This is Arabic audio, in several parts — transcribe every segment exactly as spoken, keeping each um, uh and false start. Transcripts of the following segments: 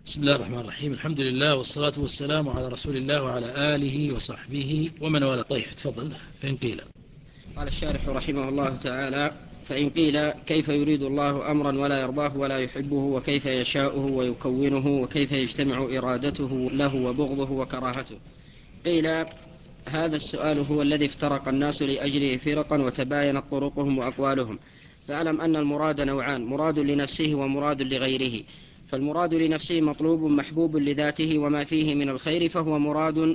بسم الله الرحمن الرحيم. الحمد لله والصلاة والسلام على رسول الله وعلى آله وصحبه ومن والاه. طيب تفضل. فإن قيل. قال الشارح رحمه الله تعالى: فإن قيل كيف يريد الله أمرا ولا يرضاه ولا يحبه، وكيف يشاؤه ويكونه، وكيف يجتمع إرادته له وبغضه وكراهته؟ قيل: هذا السؤال هو الذي افترق الناس لأجله فرقا وتباينت طرقهم وأقوالهم. فاعلم أن المراد نوعان: مراد لنفسه ومراد لغيره. فالمراد لنفسه مطلوب محبوب لذاته وما فيه من الخير، فهو مراد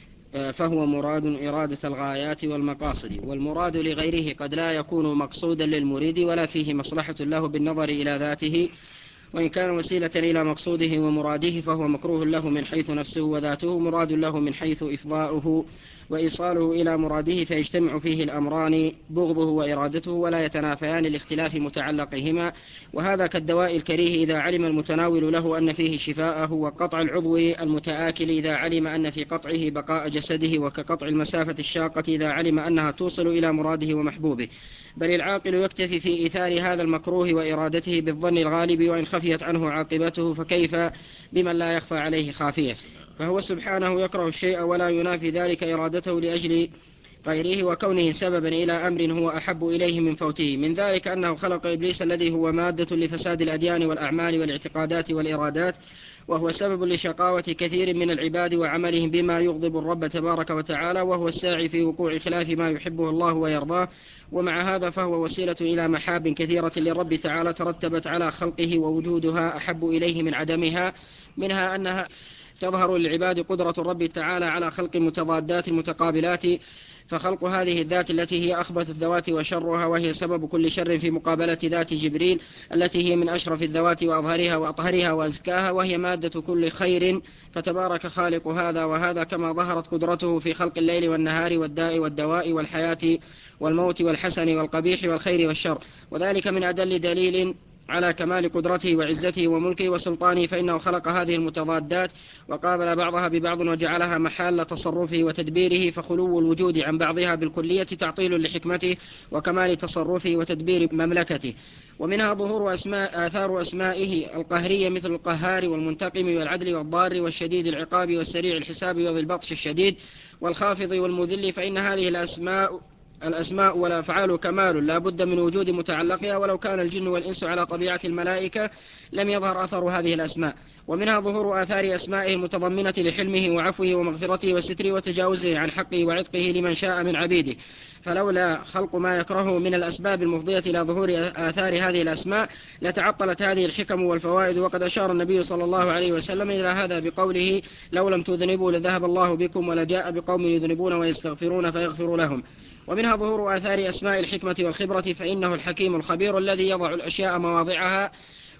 فهو مراد إرادة الغايات والمقاصد. والمراد لغيره قد لا يكون مقصودا للمريد ولا فيه مصلحة له بالنظر إلى ذاته، وإن كان وسيلة إلى مقصوده ومراده فهو مكروه له من حيث نفسه وذاته، مراد له من حيث إفضاؤه وإيصاله إلى مراده، فيجتمع فيه الأمران بغضه وإرادته ولا يتنافيان لاختلاف متعلقهما. وهذا كالدواء الكريه إذا علم المتناول له أن فيه شفاءه، وقطع العضو المتآكل إذا علم أن في قطعه بقاء جسده، وكقطع المسافة الشاقة إذا علم أنها توصل إلى مراده ومحبوبه. بل العاقل يكتفي في إيثار هذا المكروه وإرادته بالظن الغالب وإن خفيت عنه عاقبته، فكيف بمن لا يخفى عليه خافية؟ فهو سبحانه يكره الشيء ولا ينافي ذلك إرادته لأجل غيره وكونه سببا إلى أمر هو أحب إليه من فوته. من ذلك أنه خلق إبليس الذي هو مادة لفساد الأديان والأعمال والاعتقادات والإرادات، وهو سبب لشقاوة كثير من العباد وعملهم بما يغضب الرب تبارك وتعالى، وهو الساعي في وقوع خلاف ما يحبه الله ويرضاه. ومع هذا فهو وسيلة إلى محاب كثيرة للرب تعالى ترتبت على خلقه، ووجودها أحب إليه من عدمها. منها أنها تظهر للعباد قدرة الرب تعالى على خلق متضادات متقابلات، فخلق هذه الذات التي هي أخبث الذوات وشرها، وهي سبب كل شر في مقابلة ذات جبريل التي هي من أشرف الذوات وأظهرها وأطهرها وأزكاها، وهي مادة كل خير. فتبارك خالق هذا وهذا، كما ظهرت قدرته في خلق الليل والنهار والداء والدواء والحياة والموت والحسن والقبيح والخير والشر. وذلك من أدل دليل على كمال قدرته وعزته وملكه وسلطانه، فإنه خلق هذه المتضادات وقابل بعضها ببعض وجعلها محل تصرفه وتدبيره، فخلو الوجود عن بعضها بالكلية تعطيل لحكمته وكمال تصرفه وتدبير مملكته. ومنها ظهور أسماء آثار أسمائه القهرية مثل القهار والمنتقم والعدل والضار والشديد العقاب والسريع الحساب وذي البطش الشديد والخافض والمذل. فإن هذه الأسماء الأسماء والأفعال كمال لا بد من وجود متعلقها، ولو كان الجن والإنس على طبيعة الملائكة لم يظهر أثر هذه الأسماء. ومنها ظهور آثار أسمائه المتضمنة لحلمه وعفوه ومغفرته وستره وتجاوزه عن حقه وعتقه لمن شاء من عبيده. فلولا خلق ما يكرهه من الأسباب المفضية إلى ظهور آثار هذه الأسماء لتعطلت هذه الحكم والفوائد. وقد أشار النبي صلى الله عليه وسلم إلى هذا بقوله: لو لم تذنبوا لذهب الله بكم ولجاء بقوم يذنبون ويستغفرون فيغفر لهم. ومنها ظهور آثار أسماء الحكمة والخبرة، فإنه الحكيم الخبير الذي يضع الأشياء مواضعها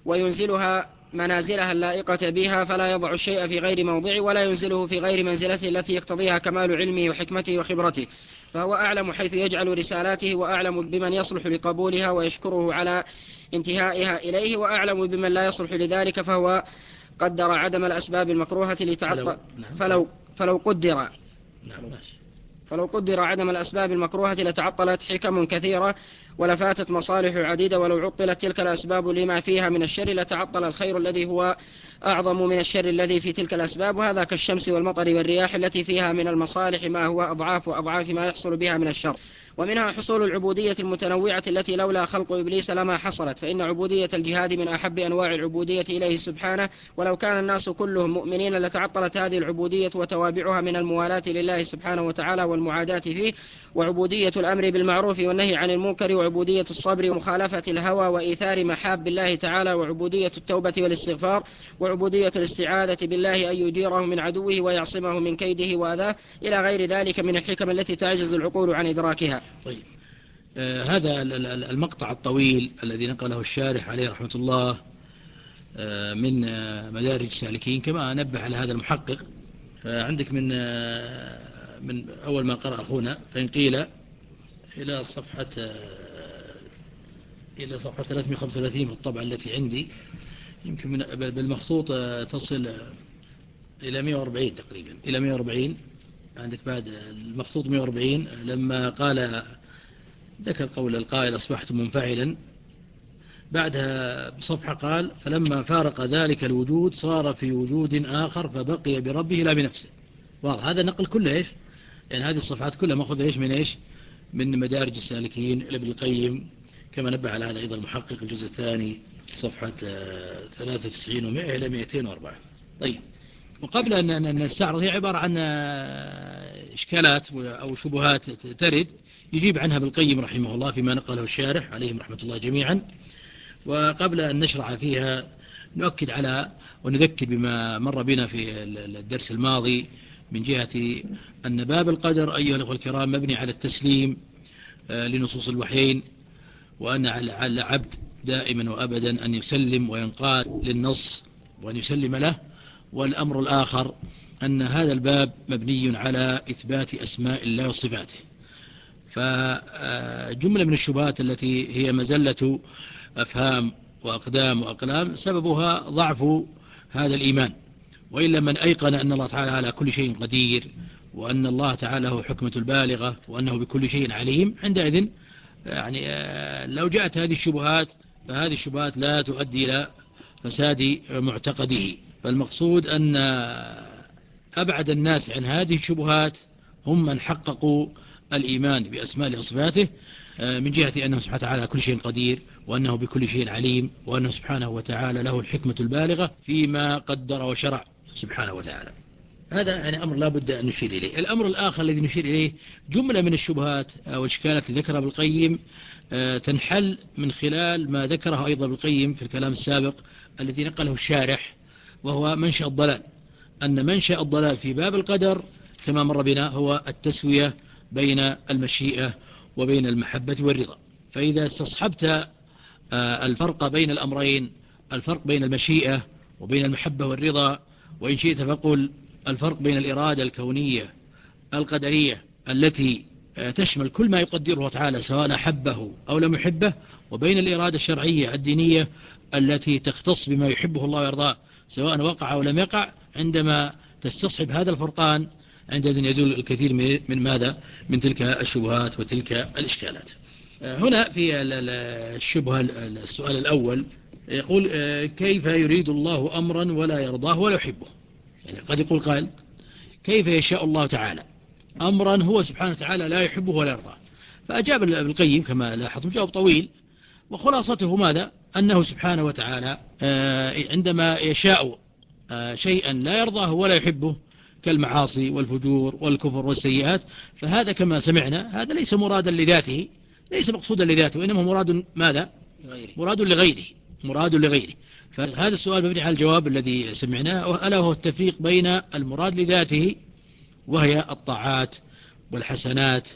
وينزلها منازلها اللائقة بها، فلا يضع الشيء في غير موضعه ولا ينزله في غير منزلته التي يقتضيها كمال علمه وحكمته وخبرته. فهو أعلم حيث يجعل رسالاته، وأعلم بمن يصلح لقبولها ويشكره على انتهائها إليه، وأعلم بمن لا يصلح لذلك، فهو قدر عدم الأسباب المكروهة لتعطل فلو, فلو قدر فلو قدر عدم الأسباب المكروهة لتعطلت حكم كثيرة ولفاتت مصالح عديدة، ولو عطلت تلك الأسباب لما فيها من الشر لتعطل الخير الذي هو أعظم من الشر الذي في تلك الأسباب. وهذا كالشمس والمطر والرياح التي فيها من المصالح ما هو أضعاف وأضعاف ما يحصل بها من الشر. ومنها حصول العبودية المتنوعة التي لولا خلق إبليس لما حصلت، فإن عبودية الجهاد من أحب أنواع العبودية إليه سبحانه، ولو كان الناس كلهم مؤمنين لتعطلت هذه العبودية وتوابعها من الموالاة لله سبحانه وتعالى والمعاداة فيه، وعبودية الأمر بالمعروف والنهي عن المنكر، وعبودية الصبر ومخالفة الهوى وإيثار محاب الله تعالى، وعبودية التوبة والاستغفار، وعبودية الاستعاذة بالله أن يجيره من عدوه ويعصمه من كيده وأذاه، إلى غير ذلك من الحكم التي تعجز العقول عن إدراكها. طيب، آه هذا المقطع الطويل الذي نقله الشارح عليه رحمة الله آه من آه مدارج السالكين كما نبه على هذا المحقق. فعندك من آه من أول ما قرأ أخونا فإن قيل إلى صفحة آه إلى صفحة ثلاثمائة وخمسة وثلاثين في الطبعة التي عندي، يمكن من بالمخطوط آه تصل إلى مئة وأربعين تقريبا، إلى مئة وأربعين. عندك بعد المخطوط مئة وأربعين لما قال ذكر قول القائل أصبحت منفعلا بعدها بصفحة قال فلما فارق ذلك الوجود صار في وجود آخر فبقي بربه لا بنفسه. واضح هذا النقل كله إيش يعني هذه الصفحات كلها مأخذة إيش من إيش من مدارج السالكين لابن القيم، كما نبه على هذا أيضا المحقق الجزء الثاني صفحة ثلاثة وتسعين ومئة إلى مئتين وأربعة. طيب، وقبل أن نستعرض هي عبارة عن إشكالات أو شبهات ترد يجيب عنها ابن القيم رحمه الله فيما نقله الشارح عليهم رحمة الله جميعا. وقبل أن نشرع فيها نؤكد على ونذكر بما مر بنا في الدرس الماضي من جهة أن باب القدر أيها الأخوة الكرام مبني على التسليم لنصوص الوحيين، وأن على العبد دائما وأبدا أن يسلم وينقاد للنص وأن يسلم له. والأمر الآخر أن هذا الباب مبني على إثبات أسماء الله وصفاته. فجملة من الشبهات التي هي مزلة أفهام وأقدام وأقلام سببها ضعف هذا الإيمان. وإلا من أيقن أن الله تعالى على كل شيء قدير، وأن الله تعالى هو حكمة البالغة، وأنه بكل شيء عليم، عندئذ يعني لو جاءت هذه الشبهات فهذه الشبهات لا تؤدي إلى فساد معتقده. فالمقصود أن أبعد الناس عن هذه الشبهات هم من حققوا الإيمان بأسماء وصفاته من جهة أنه سبحانه وتعالى كل شيء قدير، وأنه بكل شيء عليم، وأنه سبحانه وتعالى له الحكمة البالغة فيما قدر وشرع سبحانه وتعالى. هذا يعني أمر لا بد أن نشير إليه. الأمر الآخر الذي نشير إليه جملة من الشبهات أو الإشكالات التي ذكرها ابن القيم تنحل من خلال ما ذكره أيضا ابن القيم في الكلام السابق الذي نقله الشارح، وهو منشأ الضلال. أن منشأ الضلال في باب القدر كما مر بنا هو التسوية بين المشيئة وبين المحبة والرضا. فإذا استصحبت الفرق بين الأمرين، الفرق بين المشيئة وبين المحبة والرضا، وإن شئت فقل الفرق بين الإرادة الكونية القدرية التي تشمل كل ما يقدره تعالى سواء أحبه أو لم يحبه، وبين الإرادة الشرعية الدينية التي تختص بما يحبه الله ويرضاه سواء وقع أو لم يقع، عندما تستصحب هذا الفرقان عندئذ يزول الكثير من ماذا من تلك الشبهات وتلك الإشكالات. هنا في الشبهة السؤال الأول يقول كيف يريد الله أمرا ولا يرضاه ولا يحبه؟ يعني قد يقول قائل كيف يشاء الله تعالى أمرا هو سبحانه وتعالى لا يحبه ولا يرضاه؟ فأجاب ابن القيم كما لاحظتم جواب طويل، وخلاصته ماذا؟ أنه سبحانه وتعالى عندما يشاء شيئا لا يرضاه ولا يحبه كالمعاصي والفجور والكفر والسيئات، فهذا كما سمعنا هذا ليس مرادا لذاته، ليس مقصودا لذاته، وإنما مراد ماذا؟ مراد لغيره، مراد لغيره. فهذا السؤال مبني على الجواب الذي سمعناه، ألا وهو التفريق بين المراد لذاته وهي الطاعات والحسنات،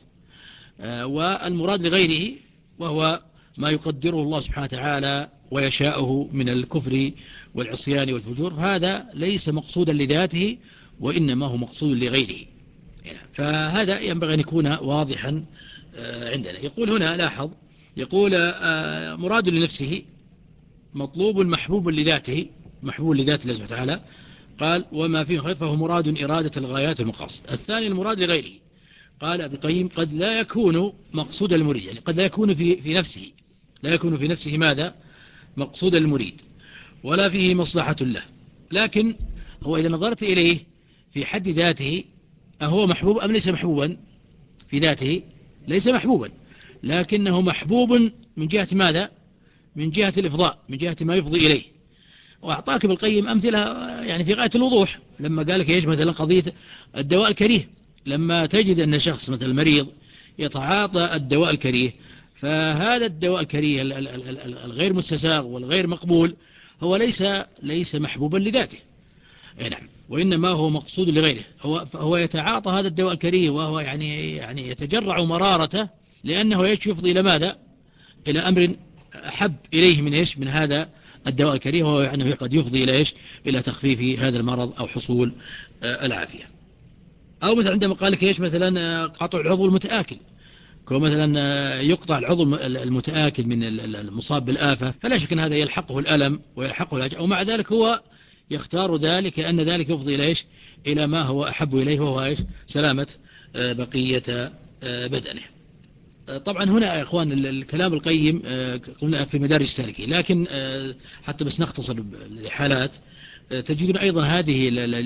والمراد لغيره وهو ما يقدره الله سبحانه وتعالى ويشاءه من الكفر والعصيان والفجور، هذا ليس مقصودا لذاته وإنما هو مقصود لغيره. فهذا ينبغي أن يكون واضحا عندنا. يقول هنا لاحظ يقول مراد لنفسه مطلوب محبوب لذاته، محبوب لذات الله سبحانه وتعالى، قال وما فيه خير فهو مراد إرادة الغايات والمقاصد. الثاني المراد لغيره، قال ابن القيم قد لا يكون مقصود المريد، يعني قد لا يكون في في نفسه، لا يكون في نفسه ماذا؟ مقصود المريد ولا فيه مصلحة له، لكن هو إذا نظرت إليه في حد ذاته أهو محبوب أم ليس محبوبا؟ في ذاته ليس محبوبا، لكنه محبوب من جهة ماذا؟ من جهة الإفضاء، من جهة ما يفضي إليه. وأعطاك ابن القيم أمثلة يعني في غاية الوضوح لما قال لك إيش مثلا قضية الدواء الكريه، لما تجد أن شخص مثل مريض يتعاطى الدواء الكريه، فهذا الدواء الكريه الغير مستساغ والغير مقبول هو ليس ليس محبوبا لذاته، نعم، وإنما هو مقصود لغيره. هو هو يتعاطى هذا الدواء الكريه وهو يعني يعني يتجرع مرارته لأنه يفضي إلى ماذا؟ إلى أمر أحب إليه من إيش؟ من هذا الدواء الكريه، وهو يعني قد يفضي إلى إيش؟ إلى تخفيف هذا المرض أو حصول العافية. أو مثلا عندما قال لك إيش مثلا قطع العضو المتآكل، كو مثلا يقطع العضو المتآكل من المصاب بالآفة، فلا شك أن هذا يلحقه الألم ويلحقه العجز، ومع ذلك هو يختار ذلك أن ذلك يفضي إلى إيش؟ إلى ما هو أحب إليه، وهو إيش؟ سلامة بقية بدنه. طبعا هنا يا إخوان الكلام القيم قلنا في مدارج السالكين، لكن حتى بس نختصر الحالات تجدون أيضا هذه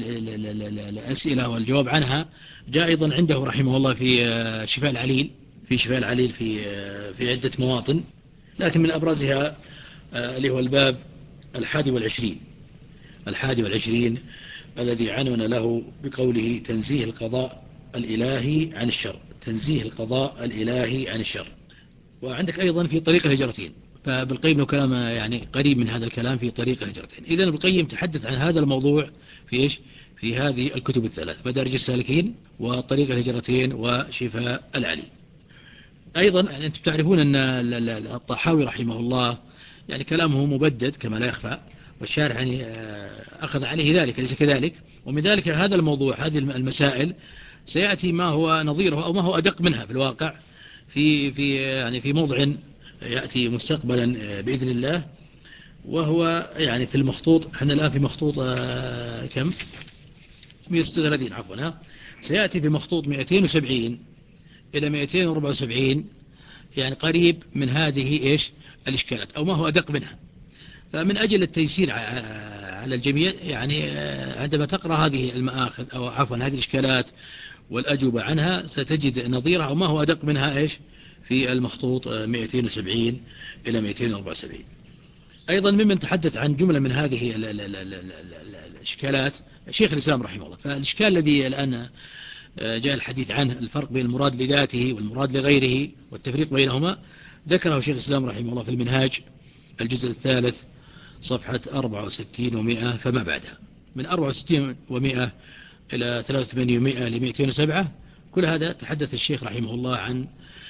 الأسئلة والجواب عنها جاء أيضا عنده رحمه الله في شفاء العليل في شفاء العليل في في عدة مواطن، لكن من أبرزها اللي هو الباب الحادي والعشرين الحادي والعشرين الذي عنون له بقوله تنزيه القضاء الإلهي عن الشر، تنزيه القضاء الإلهي عن الشر. وعندك أيضا في طريق الهجرتين، فبالقيم له كلام يعني قريب من هذا الكلام في طريق الهجرتين. إذن بالقيم تحدث عن هذا الموضوع في إيش؟ في هذه الكتب الثلاث، مدارج السالكين وطريق الهجرتين وشفاء العلي. أيضا يعني أنتم تعرفون أن الطحاوي رحمه الله يعني كلامه مبدد كما لا يخفى، والشارح يعني أخذ عليه ذلك ليس كذلك. ومن ذلك هذا الموضوع، هذه المسائل سيأتي ما هو نظيره أو ما هو أدق منها في الواقع في في يعني في موضع يأتي مستقبلا بإذن الله، وهو يعني في المخطوط. احنا الآن في مخطوط كم مئة وستة وثلاثين عفوا، ها سيأتي في مخطوط مئتين وسبعين إلى مئتين وأربعة وسبعين، يعني قريب من هذه إيش الإشكالات أو ما هو أدق منها. فمن أجل التيسير على الجميع يعني عندما تقرأ هذه المآخذ أو عفوا هذه الإشكالات والأجوبة عنها ستجد نظيرها أو ما هو أدق منها إيش في المخطوط مئتين وسبعين إلى مئتين وأربعة وسبعين. أيضا ممن تحدث عن جملة من هذه الإشكالات شيخ الإسلام رحمه الله. فالإشكال الذي الآن جاء الحديث عنه الفرق بين المراد لذاته والمراد لغيره والتفريق بينهما ذكره شيخ الإسلام رحمه الله في المنهاج الجزء الثالث صفحة أربعة وستين ومئة فما بعدها، من أربعة وستين ومئة إلى ثلاثة وثمانين ومئة لمئتين وسبعة. كل هذا تحدث الشيخ رحمه الله عن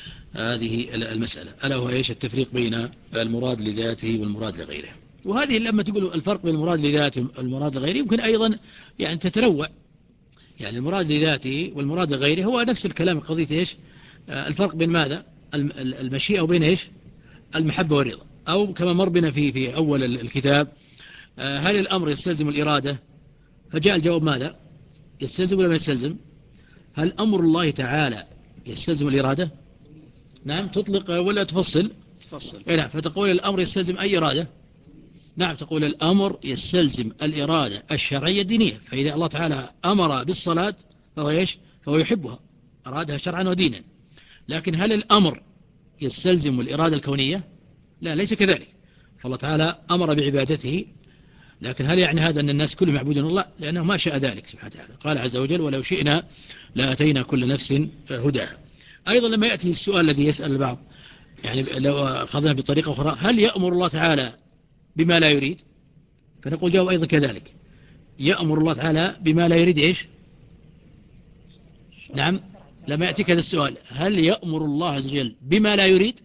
هذه المسألة، ألا هو إيش التفريق بين المراد لذاته والمراد لغيره. وهذه لما تقول الفرق بين المراد لذاته والمراد لغيره يمكن أيضا يعني تتنوع، يعني المراد لذاته والمراد لغيره هو نفس الكلام قضية إيش الفرق بين ماذا المشيئة وبين إيش المحبة والرضا، أو كما مر بنا في في أول الكتاب هل الأمر يستلزم الإرادة؟ فجاء الجواب ماذا يستلزم ولا ما يستلزم؟ هل أمر الله تعالى يستلزم الإرادة؟ نعم تطلق ولا تفصل؟ تفصل. إيه نعم. فتقول الأمر يستلزم أي إرادة؟ نعم تقول الأمر يستلزم الإرادة الشرعية الدينية. فإذا الله تعالى أمر بالصلاة فهو إيش؟ فهو يحبها، أرادها شرعا ودينا. لكن هل الأمر يستلزم الإرادة الكونية؟ لا ليس كذلك. فالله تعالى أمر بعبادته، لكن هل يعني هذا أن الناس كلهم يعبدون الله؟ لأنه ما شاء ذلك سبحانه وتعالى. قال عز وجل ولو شئنا لأتينا كل نفس هداها. أيضا لما يأتي السؤال الذي يسأل البعض يعني لو أخذنا بطريقة أخرى هل يأمر الله تعالى بما لا يريد؟ فنقول جواب أيضا كذلك، يأمر الله تعالى بما لا يريد إيش؟ نعم لما يأتيك هذا السؤال هل يأمر الله عز وجل بما لا يريد؟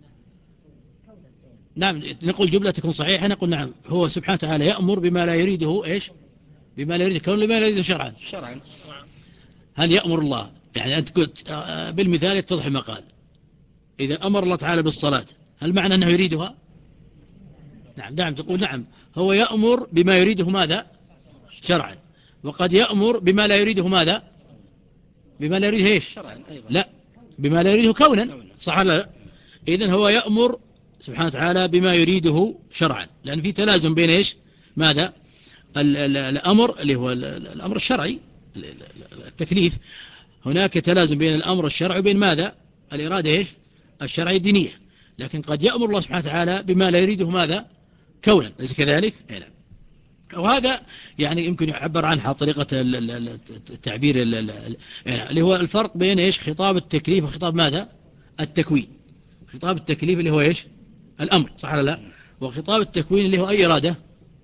نعم نقول جملة تكون صحيحة، نقول نعم هو سبحانه وتعالى يأمر بما لا يريده إيش؟ بما لا يريده كون لما لا يريده شرعا. شرعا. هل يأمر الله يعني أنت قلت بالمثال يتضح ما قال، إذا أمر الله تعالى بالصلاة هل معنى أنه يريدها؟ نعم نعم تقول نعم هو يأمر بما يريده ماذا؟ شرعا. وقد يأمر بما لا يريده ماذا؟ بما لا يريده إيش؟ شرعا أيضا. لا بما لا يريده كونا, كونا. صح ولا؟ إذن هو يأمر سبحانه وتعالى بما يريده شرعا، لأن في تلازم بين إيش؟ ماذا؟ الأمر اللي هو الأمر الشرعي التكليف، هناك تلازم بين الأمر الشرعي وبين ماذا؟ الإرادة إيش؟ الشرعية الدينية. لكن قد يأمر الله سبحانه وتعالى بما لا يريده ماذا؟ كونا، ليس كذلك؟ نعم. وهذا يعني يمكن يعبر عنها طريقة التعبير اللي هو الفرق بين إيش؟ خطاب التكليف وخطاب ماذا؟ التكوين. خطاب التكليف اللي هو إيش؟ الأمر، صح ولا لا؟ وخطاب التكوين اللي هو أي إرادة؟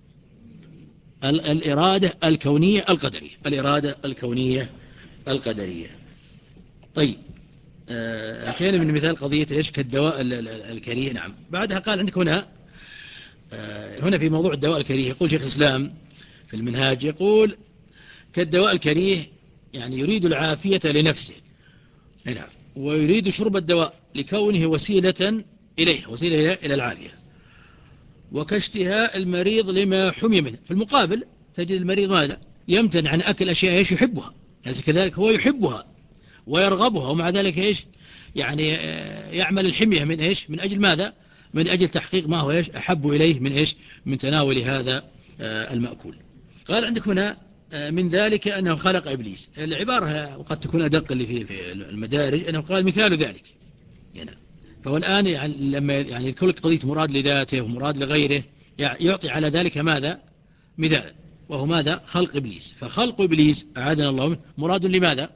الإرادة الكونية القدرية، الإرادة الكونية القدرية. طيب أخيرا من مثال قضية إيش؟ كالدواء الكريه. نعم بعدها قال عندك هنا هنا في موضوع الدواء الكريه يقول شيخ الإسلام في المنهاج يقول كالدواء الكريه يعني يريد العافية لنفسه، نعم، ويريد شرب الدواء لكونه وسيلة إليه، وسيلة إلى العافية، وكاشتهاء المريض لما حمي منه. في المقابل تجد المريض ماذا؟ يمتنع عن أكل أشياء إيش؟ يحبها، يعني كذلك هو يحبها ويرغبها، ومع ذلك إيش؟ يعني يعمل الحمية من إيش؟ من أجل ماذا؟ من أجل تحقيق ما هو إيش؟ أحب إليه من إيش؟ من تناول هذا المأكول. قال عندك هنا من ذلك أنه خلق إبليس. العبارة وقد تكون أدق اللي في المدارج أنه قال مثال ذلك يعني. فهو الآن يعني لما يعني يذكر لك قضية مراد لذاته ومراد لغيره يعطي على ذلك ماذا؟ مثالا، وهو ماذا؟ خلق إبليس. فخلق إبليس أعاذنا الله منه مراد لماذا؟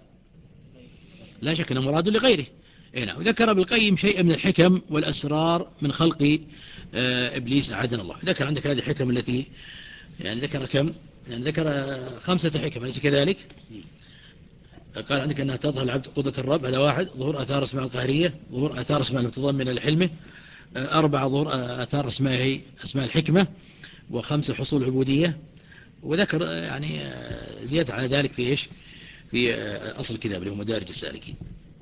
لا شك أنه مراد لغيره. هنا وذكر ابن القيم شيئا من الحكم والأسرار من خلق إبليس أعاذنا الله. ذكر عندك هذه الحكم التي يعني ذكر كم؟ يعني ذكر خمسة حكم أليس كذلك؟ قال عندك أنها تظهر العبد قدرة الرب، هذا واحد. ظهور آثار اسماء القهرية، ظهور آثار اسماء المتضمنة للحلمة. أربعة ظهور آثار اسماء اسماء الحكمة. وخمسة حصول عبودية. وذكر يعني زيادة على ذلك في إيش؟ في أصل الكتاب اللي هو مدارج السالكين.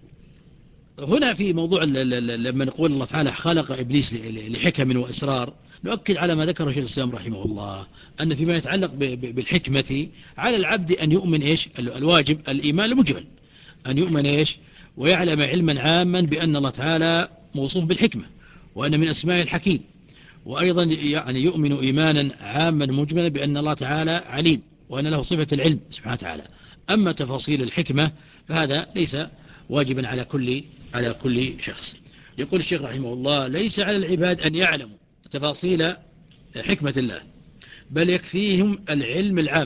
هنا في موضوع لما نقول الله تعالى خلق إبليس لحكم وإسرار، نؤكد على ما ذكره شيخ الإسلام رحمه الله أن فيما يتعلق بالحكمة على العبد أن يؤمن إيش؟ الواجب الإيمان المجمل، أن يؤمن إيش؟ ويعلم علما عاما بأن الله تعالى موصوف بالحكمة وأن من أسماء الحكيم. وأيضا يعني يؤمن إيمانا عاما مجملا بأن الله تعالى عليم وأن له صفة العلم سبحانه وتعالى. أما تفاصيل الحكمة فهذا ليس واجبا على كل على كل شخص. يقول الشيخ رحمه الله: ليس على العباد أن يعلموا تفاصيل حكمة الله، بل يكفيهم العلم العام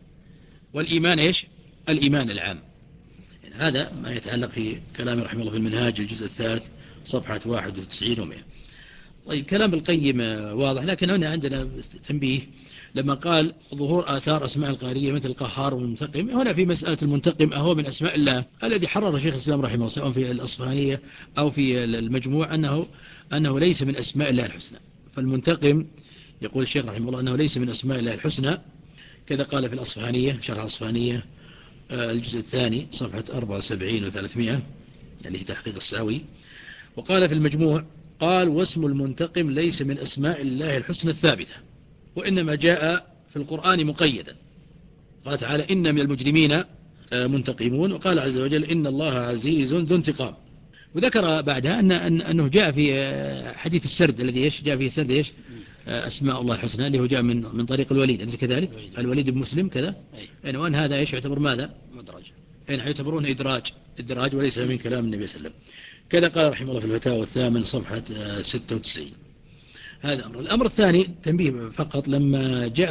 والإيمان إيش؟ الإيمان العام. يعني هذا ما يتعلق في كلام رحمه الله في المنهاج الجزء الثالث صفحة واحد وتسعين ومئة. طيب كلام القيم واضح، لكن هنا عندنا تنبيه لما قال ظهور آثار أسماء القهرية مثل القهار والمنتقم. هنا في مسألة المنتقم أهو من أسماء الله الذي حرر شيخ الإسلام رحمه الله سواء في الأصفهانية أو في المجموع أنه أنه ليس من أسماء الله الحسنى. فالمنتقم يقول الشيخ رحمه الله أنه ليس من أسماء الله الحسنى، كذا قال في الأصفهانية شرح الأصفهانية الجزء الثاني صفحة أربعة وسبعين وثلاثمائة يعني تحقيق الساوي. وقال في المجموع قال: واسم المنتقم ليس من أسماء الله الحسنى الثابتة، وإنما جاء في القرآن مقيدا. قال تعالى: إن من المجرمين منتقمون. وقال عز وجل: إن الله عزيز ذو انتقام. وذكر بعدها أن أنه جاء في حديث السرد الذي إيش جاء فيه سرد إيش أسماء الله الحسنى اللي هو جاء من من طريق الوليد أليس كذلك؟ الوليد بن مسلم كذا. يعني وأن هذا إيش يعتبر ماذا؟ مدرج. يعني يعتبرون إدراج إدراج وليس من كلام النبي صلى الله عليه وسلم. كذا قال رحمه الله في الفتاوى الثامن صفحة ستة وتسعين. هذا أمر. الأمر الثاني تنبيه فقط، لما جاء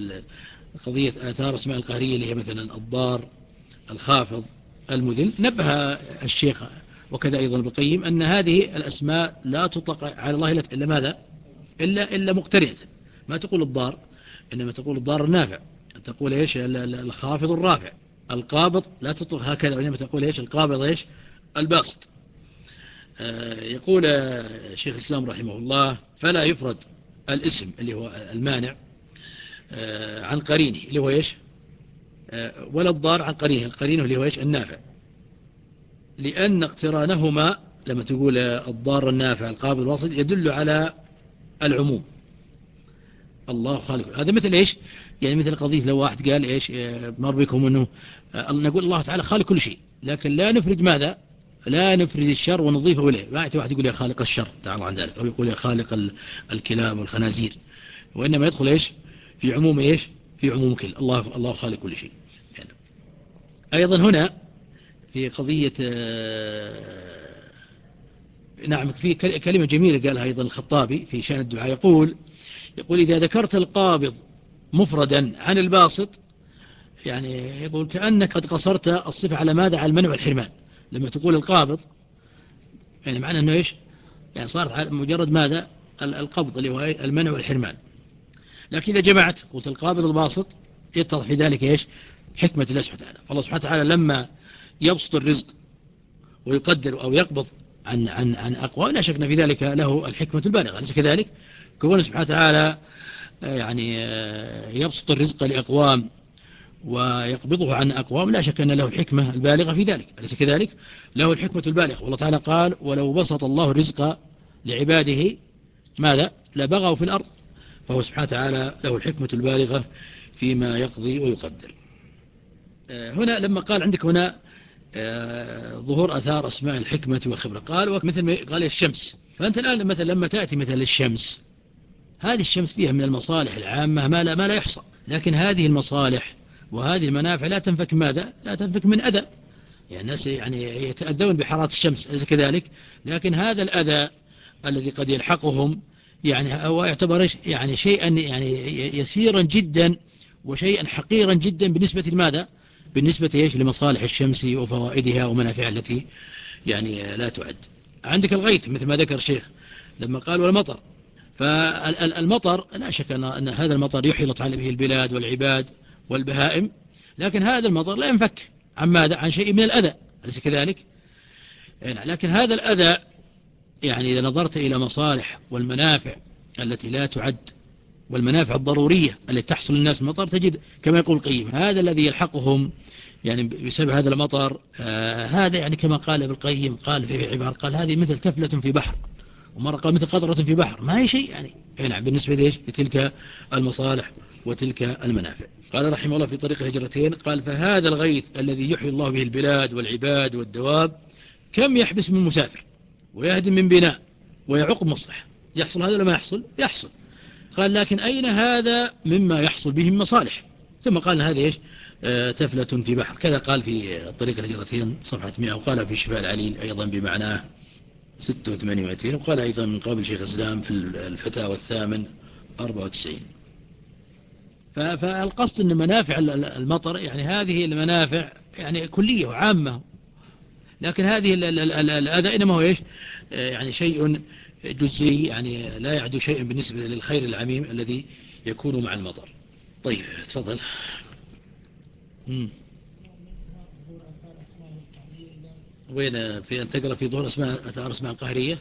قضية آثار اسماء القهرية اللي هي مثلا الضار الخافض المذل، نبه الشيخ وكذا أيضا ابن القيم أن هذه الأسماء لا تطلق على الله إلا ماذا؟ إلا إلا مقترنة. ما تقول الضار، إنما تقول الضار النافع، تقول إيش الخافض الرافع. القابض لا تطلق هكذا، وإنما تقول إيش القابض إيش الباسط. يقول شيخ الإسلام رحمه الله: فلا يفرد الاسم اللي هو المانع عن قرينه اللي هو إيش، ولا الضار عن قرينه قرينه اللي هو إيش النافع، لأن اقترانهما لما تقول الضار النافع القابض الواسط يدل على العموم. الله خالق. هذا مثل إيش يعني مثل قضية لو واحد قال إيش مر بكم أنه نقول الله تعالى خالق كل شيء، لكن لا نفرد ماذا؟ لا نفرد الشر ونضيفه إليه. ما يأتي واحد يقول يا خالق الشر تعالى عن ذلك، أو يقول يا خالق الكلاب والخنازير، وإنما يدخل إيش في عموم إيش في عموم كل الله الله خالق كل شيء يعني. أيضا هنا في قضية نعم في كلمة جميلة قالها أيضا الخطابي في شأن الدعاء، يقول يقول إذا ذكرت القابض مفردا عن الباسط يعني يقول كأنك قد قصرت الصفة على ماذا؟ على المنع والحرمان. لما تقول القابض يعني معنى أنه إيش يعني صارت مجرد ماذا؟ القبض اللي هو المنع والحرمان. لكن إذا جمعت قلت القابض الباسط يتضح في ذلك إيش حكمة الله سبحانه وتعالى. فالله سبحانه وتعالى لما يبسط الرزق ويقدر أو يقبض عن عن عن أقوى، لا شك في ذلك له الحكمة البالغة. ليس كذلك؟ كونه سبحانه وتعالى يعني يبسط الرزق لأقوام ويقبضه عن أقوام، لا شك أن له الحكمة البالغة في ذلك. أليس كذلك؟ له الحكمة البالغة. والله تعالى قال: ولو بسط الله الرزق لعباده ماذا؟ لبغوا في الأرض. فهو سبحانه وتعالى له الحكمة البالغة فيما يقضي ويقدر. هنا لما قال عندك هنا ظهور أثار أسماء الحكمة والخبرة. قال مثل ما قال الشمس. فأنت الآن مثلا لما تأتي مثل الشمس، هذه الشمس فيها من المصالح العامة ما لا, ما لا يحصى، لكن هذه المصالح وهذه المنافع لا تنفك ماذا؟ لا تنفك من أذى. يعني الناس يعني يتأذون بحرارة الشمس أليس كذلك؟ لكن هذا الأذى الذي قد يلحقهم يعني هو يعتبر يعني شيئا يعني يسيرا جدا وشيئا حقيرا جدا بالنسبة لماذا؟ بالنسبة إيش لمصالح الشمس وفوائدها ومنافعها التي يعني لا تعد. عندك الغيث مثل ما ذكر الشيخ لما قال والمطر. فالمطر لا شك أن هذا المطر يحيي الله تعالى به البلاد والعباد والبهائم، لكن هذا المطر لا ينفك عن ماذا؟ عن شيء من الأذى أليس كذلك؟ لكن هذا الأذى يعني إذا نظرت إلى مصالح والمنافع التي لا تعد والمنافع الضرورية التي تحصل للناس من المطر، تجد كما يقول القيم هذا الذي يلحقهم يعني بسبب هذا المطر آه هذا يعني كما قال ابن القيم قال في عبارة قال هذه مثل تفلة في بحر، ومرة قال مثل قطرة في بحر، ما هي شيء يعني هنا بالنسبة ليش لتلك المصالح وتلك المنافع. قال رحمه الله في طريق الهجرتين قال فهذا الغيث الذي يحيي الله به البلاد والعباد والدواب كم يحبس من مسافر ويهدم من بناء ويعق مصلحة. يحصل هذا ولا ما يحصل؟ يحصل. قال لكن أين هذا مما يحصل به من مصالح؟ ثم قال هذا إيش آه تفلة في بحر. كذا قال في طريق الهجرتين صفحة مئة، وقال في شفاء العليل أيضا بمعناه ستة وثمانين ومئتين، وقال أيضا من قبل شيخ الإسلام في الفتاوى الثامن أربعة وتسعين. فالقصد أن منافع المطر يعني هذه المنافع يعني كلية وعامة، لكن هذه الأذى إنما هو إيش يعني شيء جزئي يعني لا يعد شيء بالنسبة للخير العميم الذي يكون مع المطر. طيب تفضل. مم. وين في أن تقرأ في ظهور أسماء أثار أسماء القهرية؟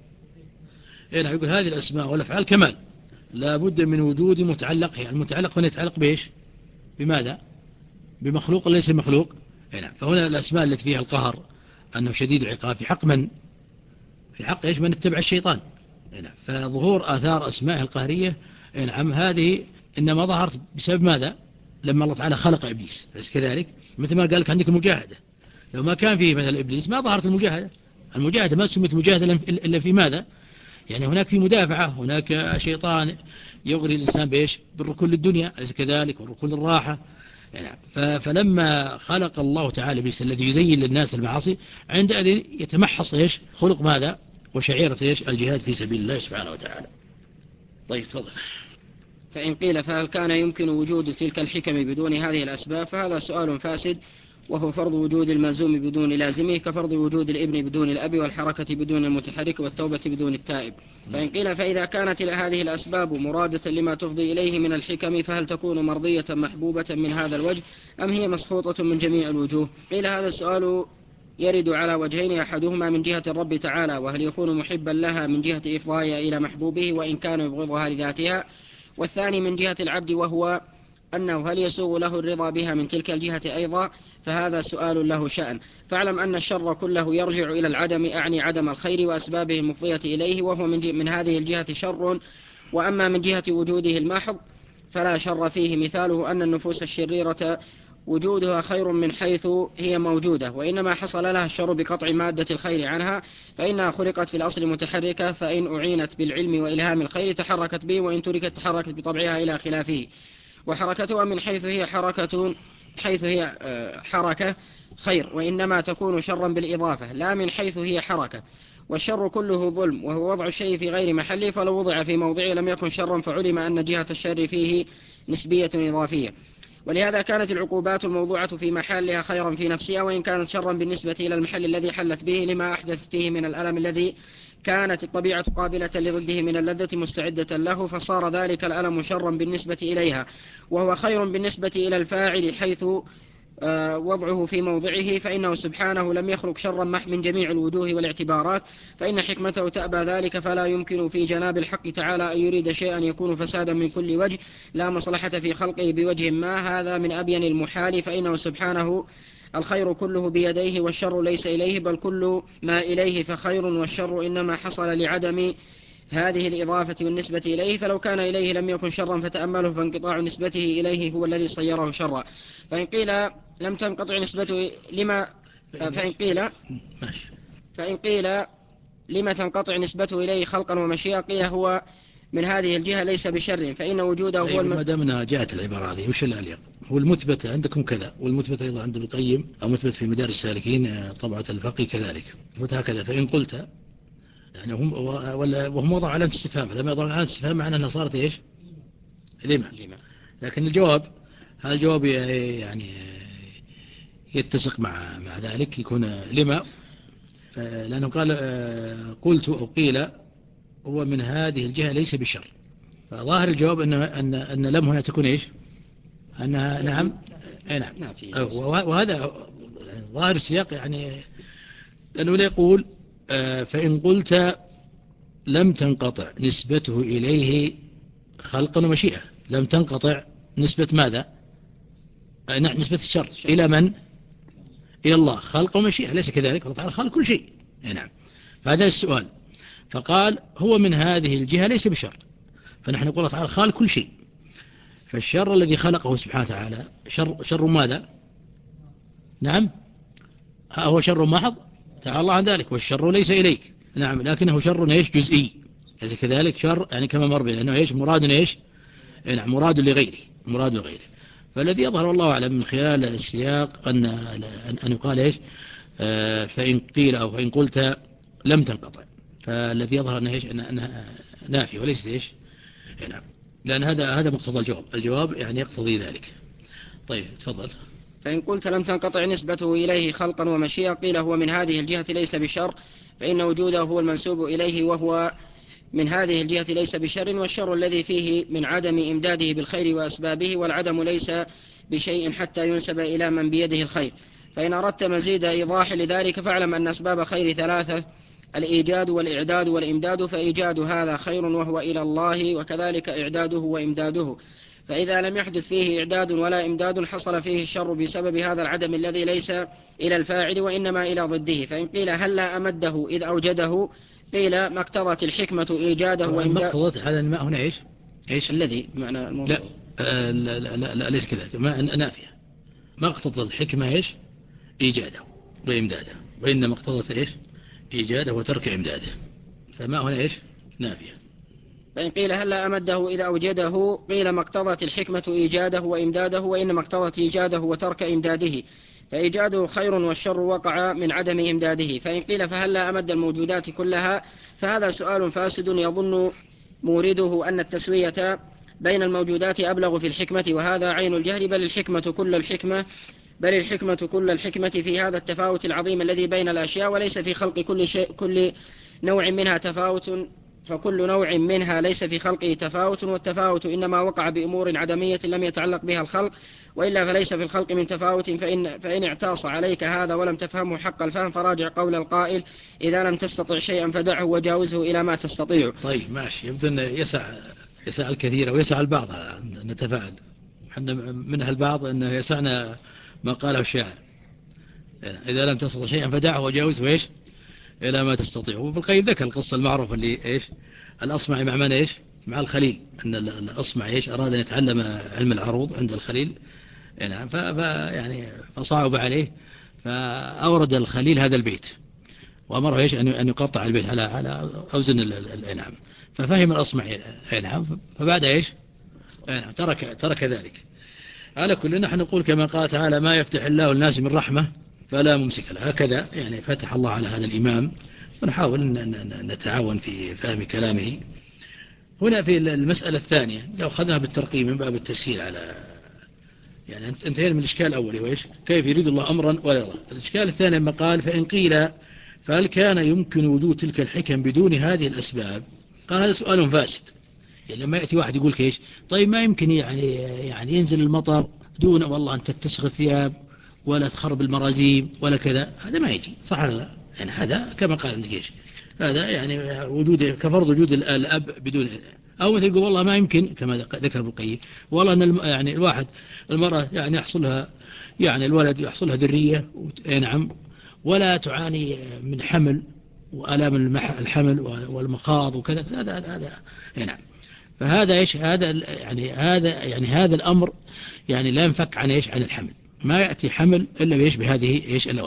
هنا يقول هذه الأسماء والأفعال كمال لا بد من وجود متعلق. يعني المتعلق هنا يتعلق بإيش؟ بماذا؟ بمخلوق ليس مخلوق. هنا فهنا الأسماء التي فيها القهر أنه شديد العقاب في حق من؟ في حق إيش؟ من اتبع الشيطان. هنا فظهور آثار أسماء القهرية نعم هذه إنما ظهرت بسبب ماذا؟ لما الله تعالى خلق إبليس بس كذلك، مثل ما قال لك عندك المجاهدة، لو ما كان فيه مثل إبليس ما ظهرت المجاهدة. المجاهدة ما سميت مجاهدة إلا في ماذا؟ يعني هناك في مدافعة، هناك شيطان يغري الإنسان بإيش؟ بالركون للدنيا أليس كذلك والركون للراحة. يعني فلما خلق الله تعالى إبليس الذي يزين للناس المعاصي عندئذ يتمحص إيش؟ خلق ماذا؟ وشعيرة إيش؟ الجهاد في سبيل الله سبحانه وتعالى. طيب تفضل. فإن قيل فهل كان يمكن وجود تلك الحكم بدون هذه الأسباب؟ فهذا سؤال فاسد، وهو فرض وجود الملزوم بدون لازمه كفرض وجود الابن بدون الأب والحركة بدون المتحرك والتوبة بدون التائب. فإن قيل فإذا كانت هذه الأسباب مرادة لما تفضي إليه من الحكم فهل تكون مرضية محبوبة من هذا الوجه أم هي مسخوطة من جميع الوجوه؟ قيل هذا السؤال يرد على وجهين، أحدهما من جهة الرب تعالى وهل يكون محبا لها من جهة إفضائها إلى محبوبه وإن كان يبغضها لذاتها، والثاني من جهة العبد وهو أنه هل يسوغ له الرضا بها من تلك الجهة أيضا، فهذا سؤال له شأن. فاعلم أن الشر كله يرجع إلى العدم، أعني عدم الخير وأسبابه المفضية إليه، وهو من, من هذه الجهة شر. وأما من جهة وجوده المحض فلا شر فيه، مثاله أن النفوس الشريرة وجودها خير من حيث هي موجودة، وإنما حصل لها الشر بقطع مادة الخير عنها، فإنها خلقت في الأصل متحركة، فإن أعينت بالعلم وإلهام الخير تحركت به، وإن تركت تحركت بطبعها إلى خلافه. وحركتها من حيث هي حركة حيث هي حركة خير، وإنما تكون شرا بالإضافة لا من حيث هي حركة. والشر كله ظلم، وهو وضع الشيء في غير محله، فلو وضع في موضعه لم يكن شرا، فعلم أن جهة الشر فيه نسبية إضافية. ولهذا كانت العقوبات الموضوعة في محلها خيرا في نفسها، وإن كانت شرا بالنسبة إلى المحل الذي حلت به لما أحدثت فيه من الألم الذي كانت الطبيعة قابلة لضده من اللذة مستعدة له، فصار ذلك الألم شرا بالنسبة إليها، وهو خير بالنسبة إلى الفاعل حيث وضعه في موضعه، فإنه سبحانه لم يخلق شرا محض من جميع الوجوه والاعتبارات، فإن حكمته تأبى ذلك، فلا يمكن في جناب الحق تعالى أن يريد شيئا يكون فسادا من كل وجه لا مصلحة في خلقه بوجه ما، هذا من أبين المحال، فإنه سبحانه الخير كله بيديه والشر ليس إليه، بل كل ما إليه فخير، والشر إنما حصل لعدم هذه الإضافة والنسبة إليه، فلو كان إليه لم يكن شرا فتأمله، فانقطاع نسبته إليه هو الذي صيره شرا. فإن قيل لم تنقطع نسبته لما فإن قيل ماشي. فإن قيل لما تنقطع نسبته إليه خلقا ومشيئة، قيل هو من هذه الجهة ليس بشر، فإن وجوده هو الم... ما دامنا جاءت العبارة هذه وش الأليق؟ هو المثبت عندكم كذا، والمثبت أيضا عند ابن القيم أو مثبت في مدارج السالكين طبعة الفقي كذلك، وهكذا. فإن قلت يعني هم ولا وهم وضعوا علامة استفهام، لما يضعوا علامة استفهام معنى أنها صارت إيش؟ لما. لكن الجواب هذا الجواب يعني يتسق مع مع ذلك، يكون لما، لأنه قال قلت أو قيل هو من هذه الجهة ليس بشر، فظاهر الجواب أن أن أن لم هنا تكون إيش؟ أنها نعم أي نعم. وهذا ظاهر السياق، يعني لأنه لا يقول فإن قلت لم تنقطع نسبته إليه خلقا ومشيئة، لم تنقطع نسبة ماذا؟ نعم نسبة الشر إلى من؟ إلى الله، خلق ومشيئة، ليس كذلك؟ الله تعالى خلق كل شيء. نعم. فهذا السؤال، فقال هو من هذه الجهة ليس بشر، فنحن نقول الله تعالى خالق كل شيء، فالشر الذي خلقه سبحانه وتعالى شر, شر ماذا؟ نعم هو شر محض، تعالى الله عن ذلك، والشر ليس إليك. نعم لكنه شر إيش؟ جزئي، ليس كذلك؟ شر يعني كما مر بنا أنه إيش؟ مراد إيش؟ نعم مراد لغيره، مراد لغيره. فالذي يظهر والله أعلم من خلال السياق أن أن يقال إيش؟ فإن قيل أو فإن قلت لم تنقطع، فالذي يظهر أنه إيش؟ أنها نافي وليس إيش؟ نعم، لأن هذا هذا مقتضى الجواب، الجواب يعني يقتضي ذلك. طيب تفضل. فإن قلت لم تنقطع نسبته إليه خلقا ومشيئة، قيل هو من هذه الجهة ليس بشر، فإن وجوده هو المنسوب إليه، وهو من هذه الجهة ليس بشر، والشر الذي فيه من عدم إمداده بالخير وأسبابه، والعدم ليس بشيء حتى ينسب إلى من بيده الخير. فإن أردت مزيد إيضاح لذلك فاعلم أن أسباب الخير ثلاثة: الإيجاد والإعداد والإمداد، فإيجاد هذا خير وهو إلى الله، وكذلك إعداده وإمداده. فإذا لم يحدث فيه إعداد ولا إمداد حصل فيه الشر بسبب هذا العدم الذي ليس إلى الفاعل وإنما إلى ضده. فإن قيل هل لا أمده إذ أوجده، قيل ما اقتضت الحكمة إيجاده وإمداده. ما اقتضت هذا الماء هنا إيش؟ إيش الذي معنى الموضوع؟ لا لا لا, لا, لا ليس كذلك، ما نافية. ما اقتضت الحكمة إيش؟ إيجاده وإمداده، وإنما اقتضت إيش؟ إيجاده وترك إمداده، فما هنا إيش؟ نافية. فإن قيل هل لا أمده إذا أوجده، قيل ما اقتضت الحكمة إيجاده وإمداده، وإنما اقتضت إيجاده وترك إمداده، فإيجاده خير والشر وقع من عدم إمداده. فإن قيل فهل لا أمد الموجودات كلها، فهذا سؤال فاسد يظن مورده أن التسوية بين الموجودات أبلغ في الحكمة، وهذا عين الجهل، بل الحكمة كل الحكمة بل الحكمة كل الحكمة في هذا التفاوت العظيم الذي بين الأشياء، وليس في خلق كل شيء كل نوع منها تفاوت، فكل نوع منها ليس في خلقه تفاوت، والتفاوت إنما وقع بأمور عدمية لم يتعلق بها الخلق، وإلا فليس في الخلق من تفاوت. فإن, فإن اعتاص عليك هذا ولم تفهمه حق الفهم فراجع قول القائل إذا لم تستطع شيئا فدعه وجاوزه إلى ما تستطيع. طيب ماشي، يبدو أن يسع يسع الكثير ويسع البعض أن نتفاعل، احنا منها البعض أنه يسعنا ما قاله الشاعر إذا لم تستطع شيئا فدعه وجاوزه إيش إلى ما تستطيع. وفي القيم ذكر القصة المعروفة اللي إيش الأصمعي مع من إيش مع الخليل، أن الأصمعي إيش أراد أن يتعلم علم العروض عند الخليل، يعني يعني فصعب عليه، فأورد الخليل هذا البيت وأمره إيش أن يقطع البيت على على أوزن الإنعام، ففهم الأصمعي الإنعام، فبعد إيش ترك ترك ذلك. على كل نحن نقول كما قال تعالى ما يفتح الله الناس من رحمة فلا ممسك له، هكذا يعني فتح الله على هذا الإمام، ونحاول أن نتعاون في فهم كلامه. هنا في المسألة الثانية لو أخذنا بالترقيم من باب التسهيل على يعني انتهينا من الإشكال الأول وإيش كيف يريد الله أمرا ولا يرضى. الإشكال الثاني لما قال فإن قيل فهل كان يمكن وجود تلك الحكم بدون هذه الأسباب، قال هذا سؤال فاسد. يعني لما يأتي واحد يقول كيش طيب ما يمكن يعني يعني ينزل المطر دون والله أن تتسخ الثياب ولا تخرب المرازيم ولا كذا، هذا ما يجي صح ولا لا؟ يعني هذا كما قال عندك ايش هذا يعني وجود كفرض وجود الأب بدون، أو مثل يقول والله ما يمكن كما ذكر ابن القيم والله أن يعني الواحد المرأة يعني يحصلها يعني الولد يحصلها ذرية نعم ولا تعاني من حمل وآلام الحمل والمخاض وكذا، هذا هذا نعم. فهذا ايش هذا يعني هذا يعني هذا الأمر يعني لا ينفك عن ايش عن الحمل، ما يأتي حمل إلا بإيش بهذه إيش اللوازم.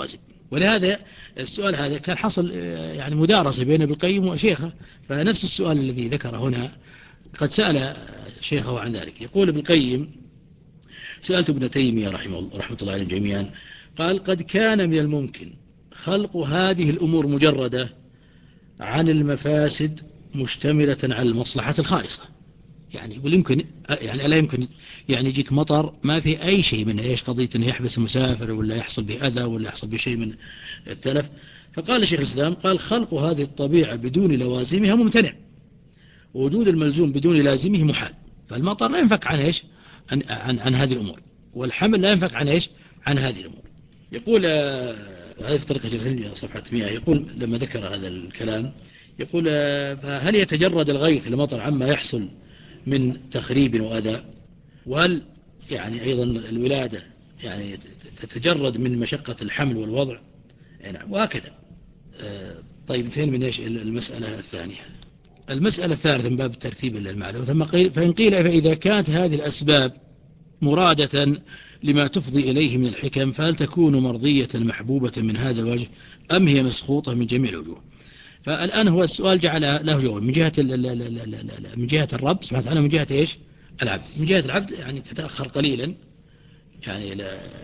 ولهذا السؤال هذا كان حصل يعني مدارسة بين ابن القيم وشيخه، فنفس السؤال الذي ذكره هنا قد سأل شيخه عن ذلك. يقول ابن القيم: سألت ابن تيمية رحمه رحمة الله عليهم جميعا، قال: قد كان من الممكن خلق هذه الأمور مجردة عن المفاسد مشتملة على المصلحة الخالصة. يعني يقول يمكن، يعني لا يمكن يعني يجيك مطر ما في أي شيء من إيش قضية أنه يحبس المسافر ولا يحصل به أذى ولا يحصل به شيء من التلف. فقال شيخ الإسلام: قال: خلق هذه الطبيعة بدون لوازمها ممتنع، ووجود الملزوم بدون لازمه محال. فالمطر لا ينفك عن إيش عن, عن, عن هذه الأمور، والحمل لا ينفك عن إيش عن هذه الأمور. يقول آه هذه في طريقة جرجانية صفحة مئة، يقول لما ذكر هذا الكلام يقول: آه فهل يتجرد الغيث المطر عما يحصل من تخريب وأذى؟ وهل يعني أيضا الولادة يعني تتجرد من مشقة الحمل والوضع؟ يعني وهكذا. آه طيب انتهينا من إيش المسألة الثانية. المسألة الثالثة من باب الترتيب للمعلومة. ثم قيل: فإن قيل فإذا كانت هذه الأسباب مرادة لما تفضي إليه من الحكم، فهل تكون مرضية محبوبة من هذا الوجه، أم هي مسخوطة من جميع الوجوه؟ فالآن هو السؤال جعل له جواب من جهة من جهة الرب سبحانه وتعالى، من جهة إيش العبد. من جهة العبد يعني تتأخر قليلا، يعني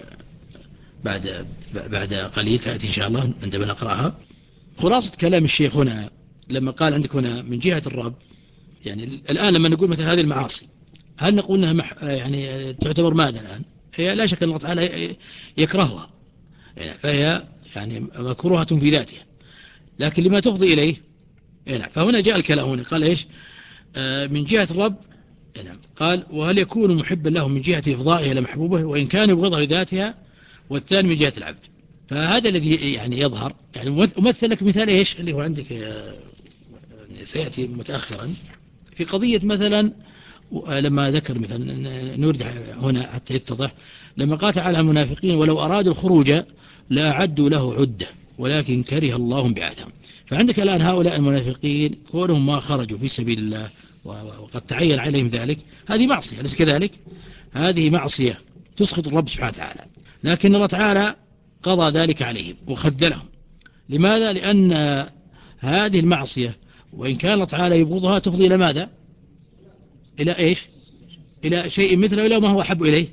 بعد بعد قليل تأتي إن شاء الله عندما نقرأها. خلاصة كلام الشيخ هنا لما قال عندك هنا من جهة الرب، يعني الآن لما نقول مثل هذه المعاصي، هل نقول أنها مح يعني تعتبر ماذا الآن؟ هي لا شك أن الله تعالى يكرهها، يعني فهي يعني مكروهة في ذاتها، لكن لما تفضي إليه. يعني فهنا جاء الكلام هنا قال إيش آه من جهة الرب. يعني قال: وهل يكون محبا له من جهة إفضائها لمحبوبه وإن كان يبغضها لذاتها؟ والثاني من جهة العبد. فهذا الذي يعني يظهر، يعني أمثل لك مثال إيش اللي هو عندك آه سيأتي متأخرا في قضية مثلا لما ذكر مثلا نورد هنا حتى يتضح، لما قال تعالى عن المنافقين: ولو أرادوا الخروج لأعدوا له عدة ولكن كره الله بعثهم. فعندك الآن هؤلاء المنافقين كونهم ما خرجوا في سبيل الله وقد تعين عليهم ذلك، هذه معصية، أليس كذلك؟ هذه معصية تسخط الرب سبحانه وتعالى، لكن الله تعالى قضى ذلك عليهم وخذلهم. لماذا؟ لأن هذه المعصية وإن كان الله تعالى يبغضها تفضي إلى ماذا؟ إلى إيش؟ إلى شيء مثله، إلى ما هو أحب إليه.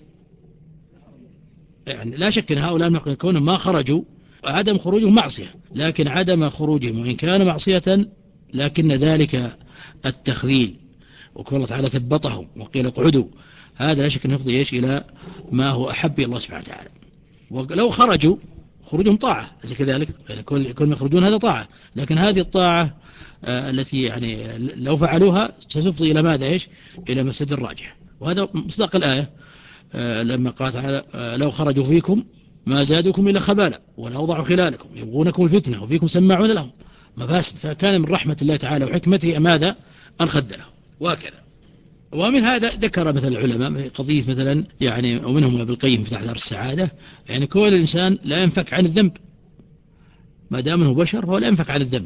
يعني لا شك أن هؤلاء المنافقين كونهم ما خرجوا، عدم خروجهم معصية، لكن عدم خروجهم وإن كان معصية لكن ذلك التخذيل، وكون الله تعالى ثبطهم وقيل اقعدوا، هذا لا شك أن يفضي إيش إلى ما هو أحب إلى الله سبحانه وتعالى. ولو خرجوا خروجهم طاعة، ليس كذلك؟ يعني كل ما يخرجون هذا طاعة، لكن هذه الطاعة آه التي يعني لو فعلوها ستفضي إلى ماذا إيش؟ إلى مفسد الراجح. وهذا مصداق الآية آه لما قال تعالى: آه لو خرجوا فيكم ما زادوكم إلا خبالا ولأوضعوا خلالكم يبغونكم الفتنة وفيكم سماعون لهم مفاسد. فكان من رحمة الله تعالى وحكمته ماذا؟ أن خذله. وهكذا. ومن هذا ذكر مثل العلماء قضية مثلا يعني ومنهم ابن القيم في تحذير السعادة، يعني كل الإنسان لا ينفك عن الذنب ما دام هو بشر، هو لا ينفك عن الذنب.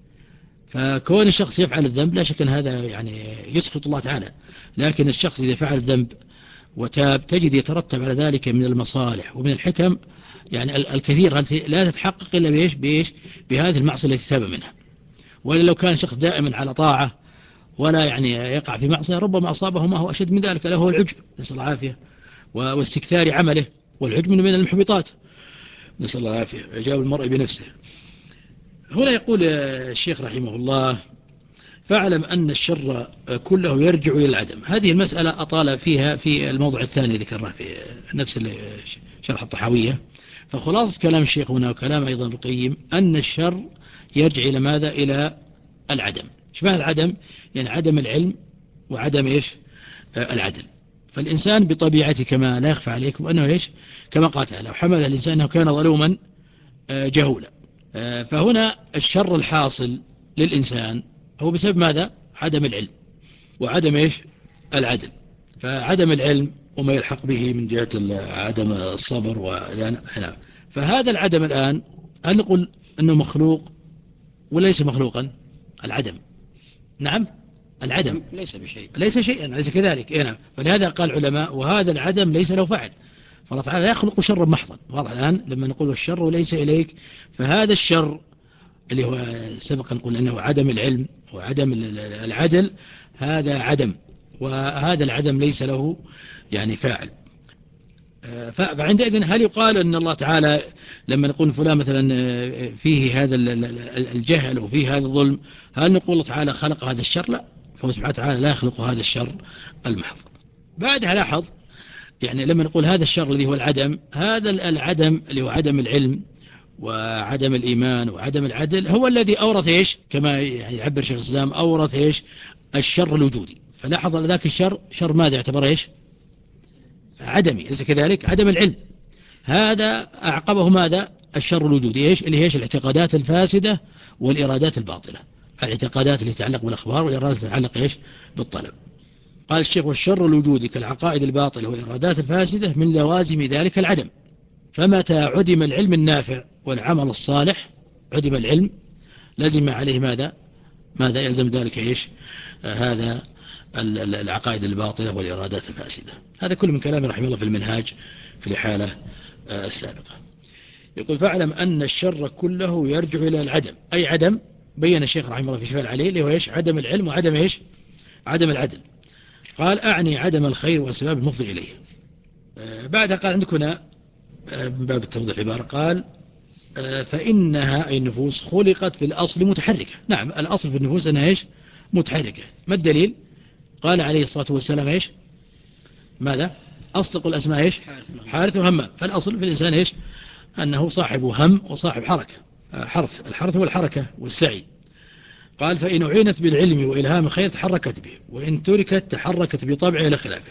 فكون الشخص يفعل الذنب لا شك أن هذا يعني يسخط الله تعالى، لكن الشخص إذا فعل الذنب وتاب تجد يترتب على ذلك من المصالح ومن الحكم يعني الكثير التي لا تتحقق إلا بإيش بإيش بهذه المعصية التي تاب منها. وإلا لو كان شخص دائما على طاعة ولا يعني يقع في معصية ربما أصابه ما هو أشد من ذلك، له هو العجب نسأل الله العافية واستكثار عمله، والعجب من المحبطات نسأل الله العافية، إعجاب المرء بنفسه. هنا يقول الشيخ رحمه الله: فاعلم أن الشر كله يرجع إلى العدم. هذه المسألة أطال فيها في الموضوع الثاني ذكرنا في نفس شرح الطحاوية. فخلاصة كلام الشيخ هنا وكلام أيضا ابن القيم أن الشر يرجع إلى ماذا؟ إلى العدم. ايش معنى العدم؟ يعني عدم العلم وعدم إيش آه العدل. فالإنسان بطبيعته كما لا يخفى عليكم أنه إيش كما قال تعالى: وحمل الإنسان أنه كان ظلوما آه جهولا. آه فهنا الشر الحاصل للإنسان هو بسبب ماذا؟ عدم العلم وعدم إيش العدل. فعدم العلم وما يلحق به من جهة عدم الصبر وذلك. فهذا العدم الآن هل نقول أنه مخلوق وليس مخلوقا؟ العدم نعم العدم ليس بشيء، ليس شيئا، ليس كذلك. نعم. فلهذا قال العلماء: وهذا العدم ليس له فاعل. فالله تعالى لا يخلق شرا محضا. واضح الآن لما نقول الشر ليس إليك، فهذا الشر اللي هو سبق نقول أنه عدم العلم وعدم العدل، هذا عدم، وهذا العدم ليس له يعني فاعل. فعندئذ هل يقال أن الله تعالى لما نقول فلان مثلا فيه هذا الجهل وفيه هذا الظلم، هل نقول الله تعالى خلق هذا الشر؟ لا، فهو سبحانه وتعالى لا يخلق هذا الشر المحض. بعدها لاحظ يعني لما نقول هذا الشر الذي هو العدم، هذا العدم اللي هو عدم العلم وعدم الإيمان وعدم العدل هو الذي أورث إيش، كما يعني يعبر شيخ الإسلام، أورث إيش الشر الوجودي. فلاحظ ذاك الشر شر ماذا يعتبر إيش؟ عدمي، ليس كذلك؟ عدم العلم. هذا أعقبه ماذا؟ الشر الوجودي، إيش اللي هي إيش؟ الاعتقادات الفاسدة والإرادات الباطلة، الاعتقادات اللي تتعلق بالأخبار والإرادات اللي تتعلق إيش؟ بالطلب. قال الشيخ والشر الوجودي كالعقائد الباطلة والإرادات الفاسدة من لوازم ذلك العدم. فمتى عدم العلم النافع والعمل الصالح، عدم العلم لازم عليه ماذا؟ ماذا يلزم ذلك إيش؟ آه هذا العقائد الباطلة والإرادات الفاسدة. هذا كله من كلام رحمه الله في المنهاج في الحالة آه السابقة. يقول فاعلم أن الشر كله يرجع إلى العدم. أي عدم؟ بين الشيخ رحمه الله في شفاء العليل اللي هو إيش؟ عدم العلم وعدم إيش؟ عدم العدل. قال أعني عدم الخير وأسباب المفضي إليه. آه بعدها قال عندك هنا آه من باب التوضيح العبارة، قال آه فإنها أي النفوس خلقت في الأصل متحركة. نعم، الأصل في النفوس أنها إيش؟ متحركة. ما الدليل؟ قال عليه الصلاة والسلام إيش؟ ماذا؟ أصدق الأسماء إيش؟ حارث وهمام. فالأصل في الإنسان إيش؟ أنه صاحب هم وصاحب حركة. حرث، الحرث هو الحركة والسعي. قال فإن أعينت بالعلم وإلهام الخير تحركت به، وإن تركت تحركت بطبعها إلى خلافه،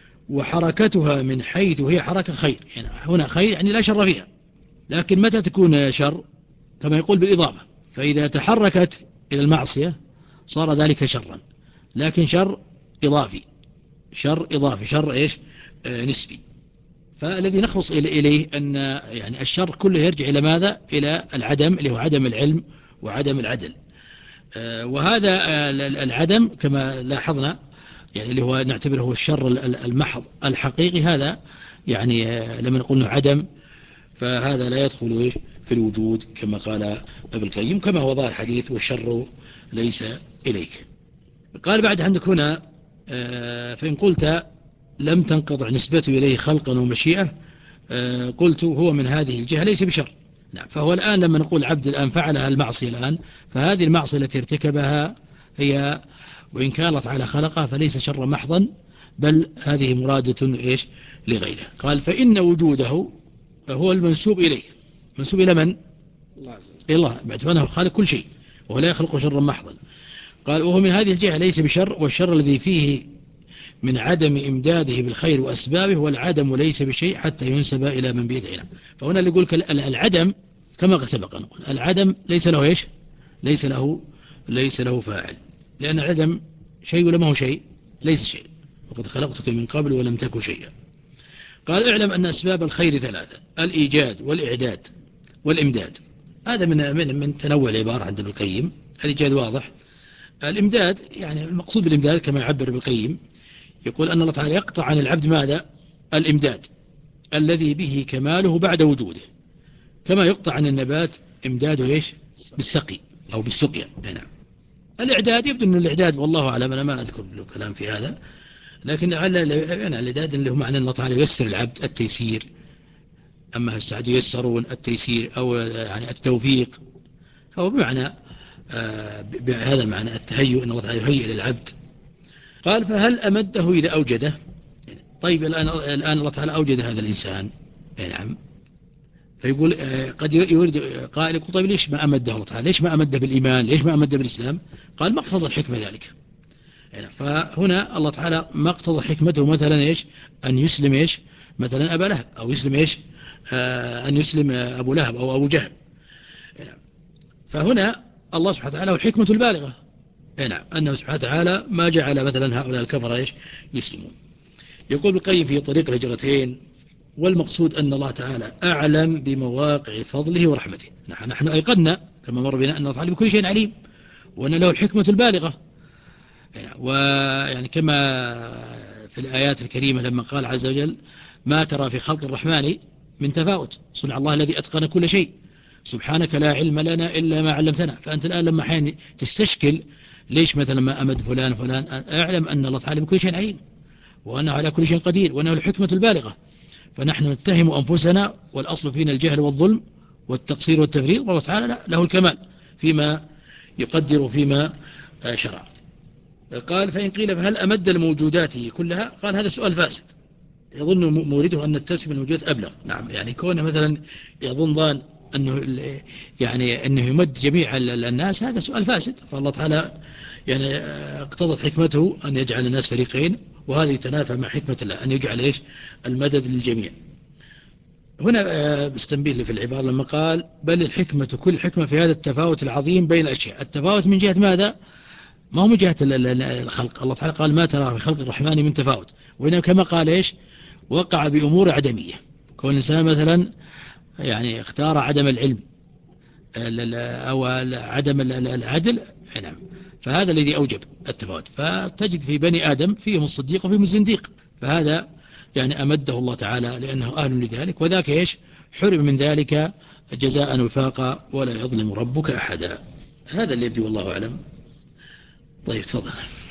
وحركتها من حيث هي حركة خير. يعني هنا خير يعني لا شر فيها، لكن متى تكون شر؟ كما يقول بالإضافة، فإذا تحركت إلى المعصية صار ذلك شرا، لكن شر إضافي، شر إضافي، شر إيش؟ آه نسبي. فالذي نخلص إليه أن يعني الشر كله يرجع إلى ماذا؟ إلى العدم اللي هو عدم العلم وعدم العدل. آه وهذا آه العدم كما لاحظنا يعني اللي هو نعتبره هو الشر المحض الحقيقي، هذا يعني آه لما نقول انه عدم فهذا لا يدخل إيش؟ في الوجود كما قال ابن القيم، كما هو ظاهر الحديث والشر ليس إليك. قال بعد عندك هنا آه فإن قلت لم تنقطع نسبته إليه خلقا ومشيئة، آه قلت هو من هذه الجهة ليس بشر. نعم، فهو الآن لما نقول عبد الآن فعلها المعصية الآن، فهذه المعصية التي ارتكبها هي وإن كان الله تعالى خلقها فليس شر محضا، بل هذه مرادة إيش؟ لغيره. قال فإن وجوده هو المنسوب إليه. منسوب إلى من؟ الله، إلى الله، باعتباره خالق كل شيء وهو لا يخلق شرا محضا. قال وهو من هذه الجهة ليس بشر، والشر الذي فيه من عدم إمداده بالخير وأسبابه، والعدم ليس بشيء حتى ينسب إلى من بيده. فهنا اللي يقول العدم كما سبق نقول العدم ليس له إيش؟ ليس له ليس له فاعل، لأن العدم شيء ولا ما هو شيء؟ ليس شيء. وقد خلقتك من قبل ولم تكن شيئا. قال اعلم أن أسباب الخير ثلاثة: الإيجاد والإعداد والإمداد. هذا من من من تنوع العبارة عند ابن القيم. الإيجاد واضح. الإمداد يعني المقصود بالإمداد كما يعبر ابن القيم، يقول أن الله تعالى يقطع عن العبد ماذا؟ الإمداد الذي به كماله بعد وجوده، كما يقطع عن النبات إمداده إيش؟ بالسقي أو بالسقيا. نعم. الإعداد يبدو أن الإعداد والله أعلم، أنا ما أذكر له كلام في هذا، لكن على الإعداد اللي هو معنى أن الله تعالى ييسر العبد التيسير، أما السعد ييسرون التيسير أو يعني التوفيق، فهو بمعنى آه بهذا المعنى التهيؤ، أن الله تعالى يهيئ للعبد. قال فهل أمده إذا أوجده؟ طيب الآن الآن الله تعالى أوجد هذا الإنسان، نعم، فيقول آه قد يريد قائل يقول طيب ليش ما أمده الله تعالى؟ ليش ما أمده بالإيمان؟ ليش ما أمده بالإسلام؟ قال ما اقتضى الحكمة ذلك. يعني فهنا الله تعالى ما اقتضى حكمته مثلا إيش؟ أن يسلم إيش؟ مثلا أبا لهب، أو يسلم إيش؟ آه أن يسلم أبو لهب أو أبو جهل. يعني فهنا الله سبحانه وتعالى والحكمة البالغة، نعم، أنه سبحانه وتعالى ما جعل مثلا هؤلاء الكفر إيش؟ يسلمون. يقول ابن القيم في طريق الهجرتين: والمقصود أن الله تعالى أعلم بمواقع فضله ورحمته. نحن أيقنا كما مر بنا أن الله تعالى بكل شيء عليم، وأن له الحكمة البالغة. ويعني كما في الآيات الكريمة لما قال عز وجل ما ترى في خلق الرحمن من تفاوت صنع الله الذي أتقن كل شيء سبحانك لا علم لنا إلا ما علمتنا. فأنت الآن لما حين تستشكل ليش مثلا ما أمد فلان فلان أعلم أن الله تعالى بكل شيء عليم وأنه على كل شيء قدير وأنه الحكمة البالغة. فنحن نتهم أنفسنا والأصل فينا الجهل والظلم والتقصير والتفريط والله تعالى له الكمال فيما يقدر فيما شرع. قال فإن قيل فهل أمد الموجودات كلها؟ قال هذا سؤال فاسد يظن مورده أن التسمية الموجودات أبلغ. نعم يعني كونه مثلا يظن ظان أنه يعني أنه يمد جميع الناس هذا سؤال فاسد. فالله تعالى يعني اقتضت حكمته أن يجعل الناس فريقين وهذا يتنافى مع حكمة الله أن يجعل إيش المدد للجميع. هنا بستنبيه في العبارة لما قال بل الحكمة كل حكمة في هذا التفاوت العظيم بين الأشياء. التفاوت من جهة ماذا؟ ما هو من جهة الخلق. الله تعالى قال ما ترى في خلق الرحمن من تفاوت وإنه كما قال إيش وقع بأمور عدمية. كون الإنسان مثلا يعني اختار عدم العلم أو عدم العدل نعم فهذا الذي أوجب التفاوت. فتجد في بني آدم فيهم الصديق وفيهم الزنديق فهذا يعني أمده الله تعالى لأنه أهل لذلك وذاك إيش حرم من ذلك جزاء وفاقا ولا يظلم ربك أحدا. هذا اللي يبدو والله أعلم. طيب تفضل.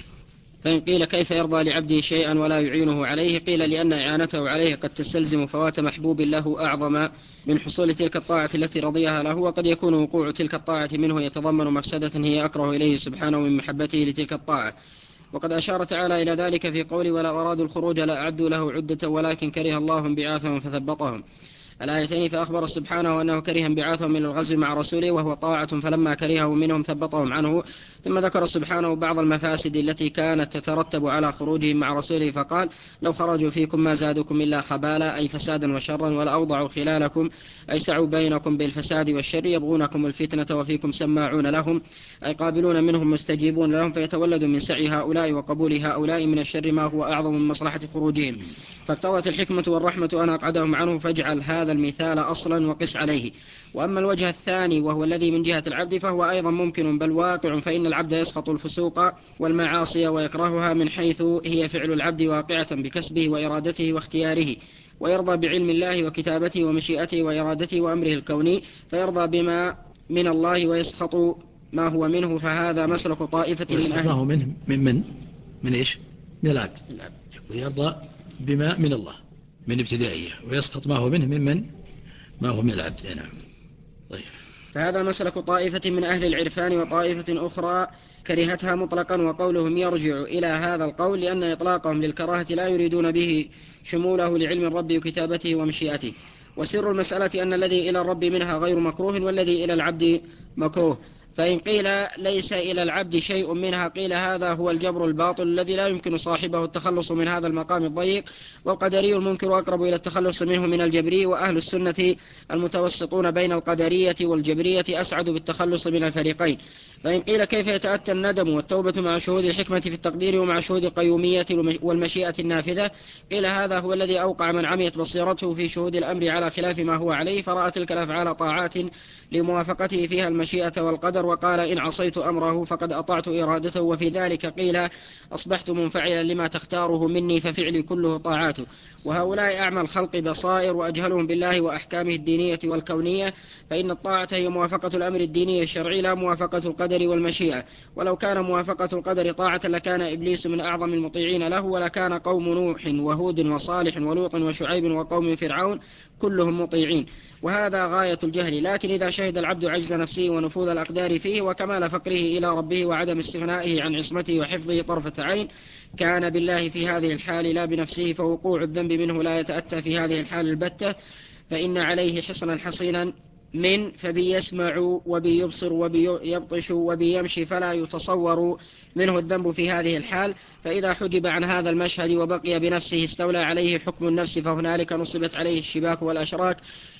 فإن قيل كيف يرضى لعبده شيئا ولا يعينه عليه؟ قيل لأن إعانته عليه قد تستلزم فوات محبوب له أعظم من حصول تلك الطاعة التي رضيها له وقد يكون وقوع تلك الطاعة منه يتضمن مفسدة هي أكره إليه سبحانه من محبته لتلك الطاعة. وقد أشار تعالى إلى ذلك في قوله ولا أرادوا الخروج لا أعدوا له عدة ولكن كره الله انبعاثهم فثبطهم الآيتين. فأخبر سبحانه أنه كره انبعاثهم من الغزو مع رسوله وهو طاعة فلما كرهه منهم ثبطهم عنه. ثم ذكر سبحانه بعض المفاسد التي كانت تترتب على خروجهم مع رسوله فقال لو خرجوا فيكم ما زادوكم إلا خبالا أي فسادا وشرا ولا أوضعوا خلالكم أي سعوا بينكم بالفساد والشر يبغونكم الفتنة وفيكم سماعون لهم أي قابلون منهم مستجيبون لهم فيتولد من سعي هؤلاء وقبول هؤلاء من الشر ما هو أعظم من مصلحة خروجهم. فاقتضت الحكمة والرحمة أن أقعدهم عنه فاجعل هذا المثال أصلا وقس عليه. وأما الوجه الثاني وهو الذي من جهة العبد فهو أيضا ممكن بل واقع فإن العبد يسخط الفسوق والمعاصي ويكرهها من حيث هي فعل العبد واقعة بكسبه وإرادته واختياره ويرضى بعلم الله وكتابته ومشيئته وإرادته وأمره الكوني فيرضى بما من الله ويسخط ما هو منه. فهذا مسلك طائفة من أهل ما هو منه من من من إيش من العبد ويرضى بما من الله من ابتدائية ويسقط ما هو منه ممن ما هو من العبد. نعم. طيب. فهذا مسلك طائفة من أهل العرفان وطائفة أخرى كرهتها مطلقا وقولهم يرجع إلى هذا القول لأن إطلاقهم للكراهة لا يريدون به شموله لعلم الرب وكتابته ومشيئته. وسر المسألة أن الذي إلى الرب منها غير مكروه والذي إلى العبد مكروه. فإن قيل ليس إلى العبد شيء منها قيل هذا هو الجبر الباطل الذي لا يمكن صاحبه التخلص من هذا المقام الضيق والقدري المنكر أقرب إلى التخلص منه من الجبري وأهل السنة المتوسطون بين القدرية والجبرية أسعد بالتخلص من الفريقين. فإن قيل كيف يتأتى الندم والتوبة مع شهود الحكمة في التقدير ومع شهود القيومية والمشيئة النافذة قيل هذا هو الذي أوقع من عميت بصيرته في شهود الأمر على خلاف ما هو عليه فرأى تلك الأفعال طاعات لموافقته فيها المشيئة والقدر وقال إن عصيت أمره فقد أطعت إرادته. وفي ذلك قيل أصبحت منفعلا لما تختاره مني ففعلي كله طاعاته. وهؤلاء أعمى الخلق بصائر وأجهلهم بالله وأحكامه الدينية والكونية فإن الطاعة هي موافقة الأمر الديني الشرعي لا موافقة القدر والمشيئة. ولو كان موافقة القدر طاعة لكان إبليس من أعظم المطيعين له ولكان قوم نوح وهود وصالح ولوط وشعيب وقوم فرعون كلهم مطيعين. وهذا غاية الجهل. لكن إذا شهد العبد عجز نفسه ونفوذ الأقدار فيه وكمال فقره إلى ربه وعدم استغنائه عن عصمته وحفظه طرفة عين كان بالله في هذه الحال لا بنفسه فوقوع الذنب منه لا يتأتى في هذه الحال البتة فإن عليه حصنا حصينا من فبي يسمع وبي يبصر وبي يبطش وبي يمشي فلا يتصور منه الذنب في هذه الحال. فإذا حجب عن هذا المشهد وبقي بنفسه استولى عليه حكم النفس فهنالك نصبت عليه الشباك والأشراك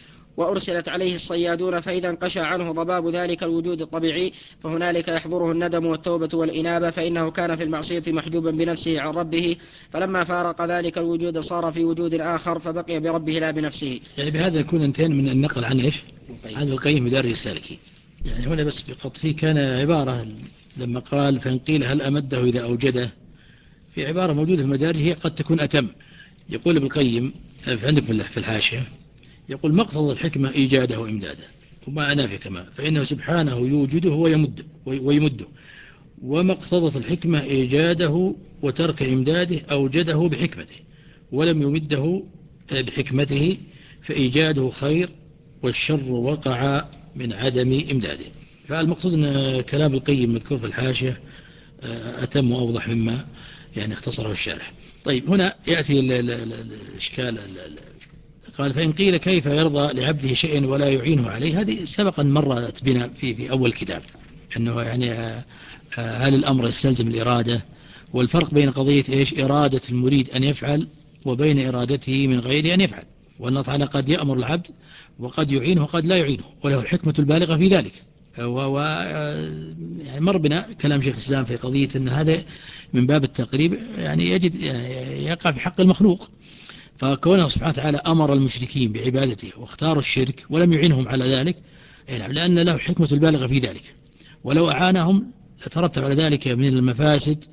وأرسلت عليه الصيادون فإذا انقشى عنه ضباب ذلك الوجود الطبيعي فهنالك يحضره الندم والتوبة والإنابة فإنه كان في المعصية محجوبا بنفسه عن ربه فلما فارق ذلك الوجود صار في وجود آخر فبقي بربه لا بنفسه. يعني بهذا يكون انتهينا من النقل عن إيش عن القيم مدارج السالكين. يعني هنا بس فقط فيه كان عبارة لما قال فإن قيل هل أمده إذا أوجده في عبارة موجودة في المدارج هي قد تكون أتم. يقول ابن القيم عندك في الحاشية، يقول مقتضى الحكمة إيجاده وإمداده، وما أنافي كما فإنه سبحانه يوجده ويمده ويمده، ومقتضى الحكمة إيجاده وترك إمداده أوجده بحكمته ولم يمده بحكمته، فإيجاده خير والشر وقع من عدم إمداده. فالمقصود أن كلام القيم مذكور في الحاشية أتم وأوضح مما يعني اختصره الشارح. طيب هنا يأتي الإشكال، قال فإن قيل كيف يرضى لعبده شيئا ولا يعينه عليه، هذه سبقا مرت بنا في, في أول كتاب، أنه يعني هل الأمر يستلزم الإرادة، والفرق بين قضية إيش إرادة المريد أن يفعل وبين إرادته من غيره أن يفعل، وأن الله تعالى قد يأمر العبد وقد يعينه وقد لا يعينه، وله الحكمة البالغة في ذلك. و يعني مر بنا كلام شيخ الإسلام في قضية أن هذا من باب التقريب يعني يجد يعني يقع في حق المخلوق، فكونه سبحانه وتعالى أمر المشركين بعبادته واختاروا الشرك ولم يعينهم على ذلك، لأن له الحكمة البالغة في ذلك، ولو أعانهم لترتب على ذلك من المفاسد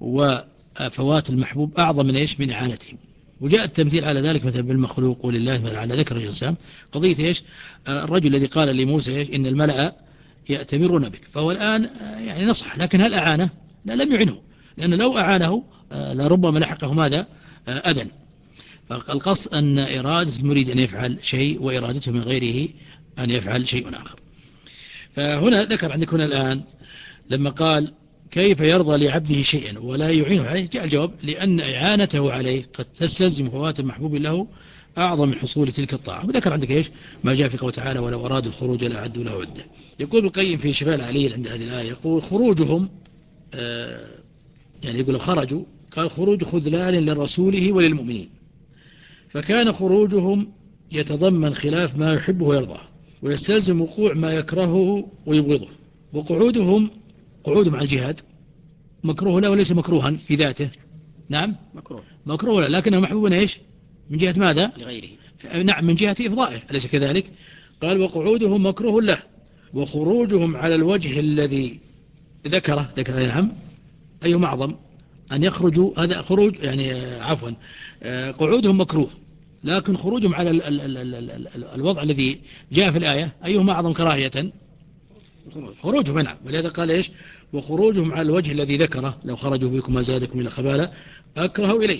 وفوات المحبوب أعظم من إيش من إعانتهم. وجاء التمثيل على ذلك مثلا بالمخلوق ولله مثلا على ذكر الإسلام قضية إيش الرجل الذي قال لموسى إيش إن الملأ يأتمرون بك، فهو الآن يعني نصح، لكن هل أعانه؟ لا، لم يعنه، لأنه لو أعانه لربما لحقه ماذا أذى. فالقصد أن إرادة المريد أن يفعل شيء وإرادته من غيره أن يفعل شيء آخر. فهنا ذكر عندك هنا الآن لما قال كيف يرضى لعبده شيئا ولا يعينه عليه، جاء الجواب لأن إعانته عليه قد تستلزم فوات المحبوب له أعظم من حصول تلك الطاعة. وذكر عندك إيش ما جاء في قوله تعالى ولو أرادوا الخروج لأعدوا له عدة. يقول القيم في شفاء العليل عند هذه الآية، يقول خروجهم آه يعني يقول خرجوا، قال خروج خذلان لرسوله وللمؤمنين، فكان خروجهم يتضمن خلاف ما يحبه ويرضاه ويستلزم وقوع ما يكرهه ويبغضه. وقعودهم قعود مع الجهاد مكروه له وليس مكروها في ذاته، نعم مكروه مكروه له لكنه محبوب ايش من جهة ماذا لغيره، نعم من جهة إفضائه، أليس كذلك؟ قال وقعودهم مكروه له، وخروجهم على الوجه الذي ذكره ذكر نعم أيهما أعظم أن يخرجوا، هذا خروج يعني عفوا قعودهم مكروه، لكن خروجهم على ال ال ال ال ال ال الوضع الذي جاء في الآية أيهما أعظم كراهية؟ خروجهم نعم، ولهذا قال إيش وخروجهم على الوجه الذي ذكره لو خرجوا فيكم ما زادكم إلى خبالة أكرهوا إليه،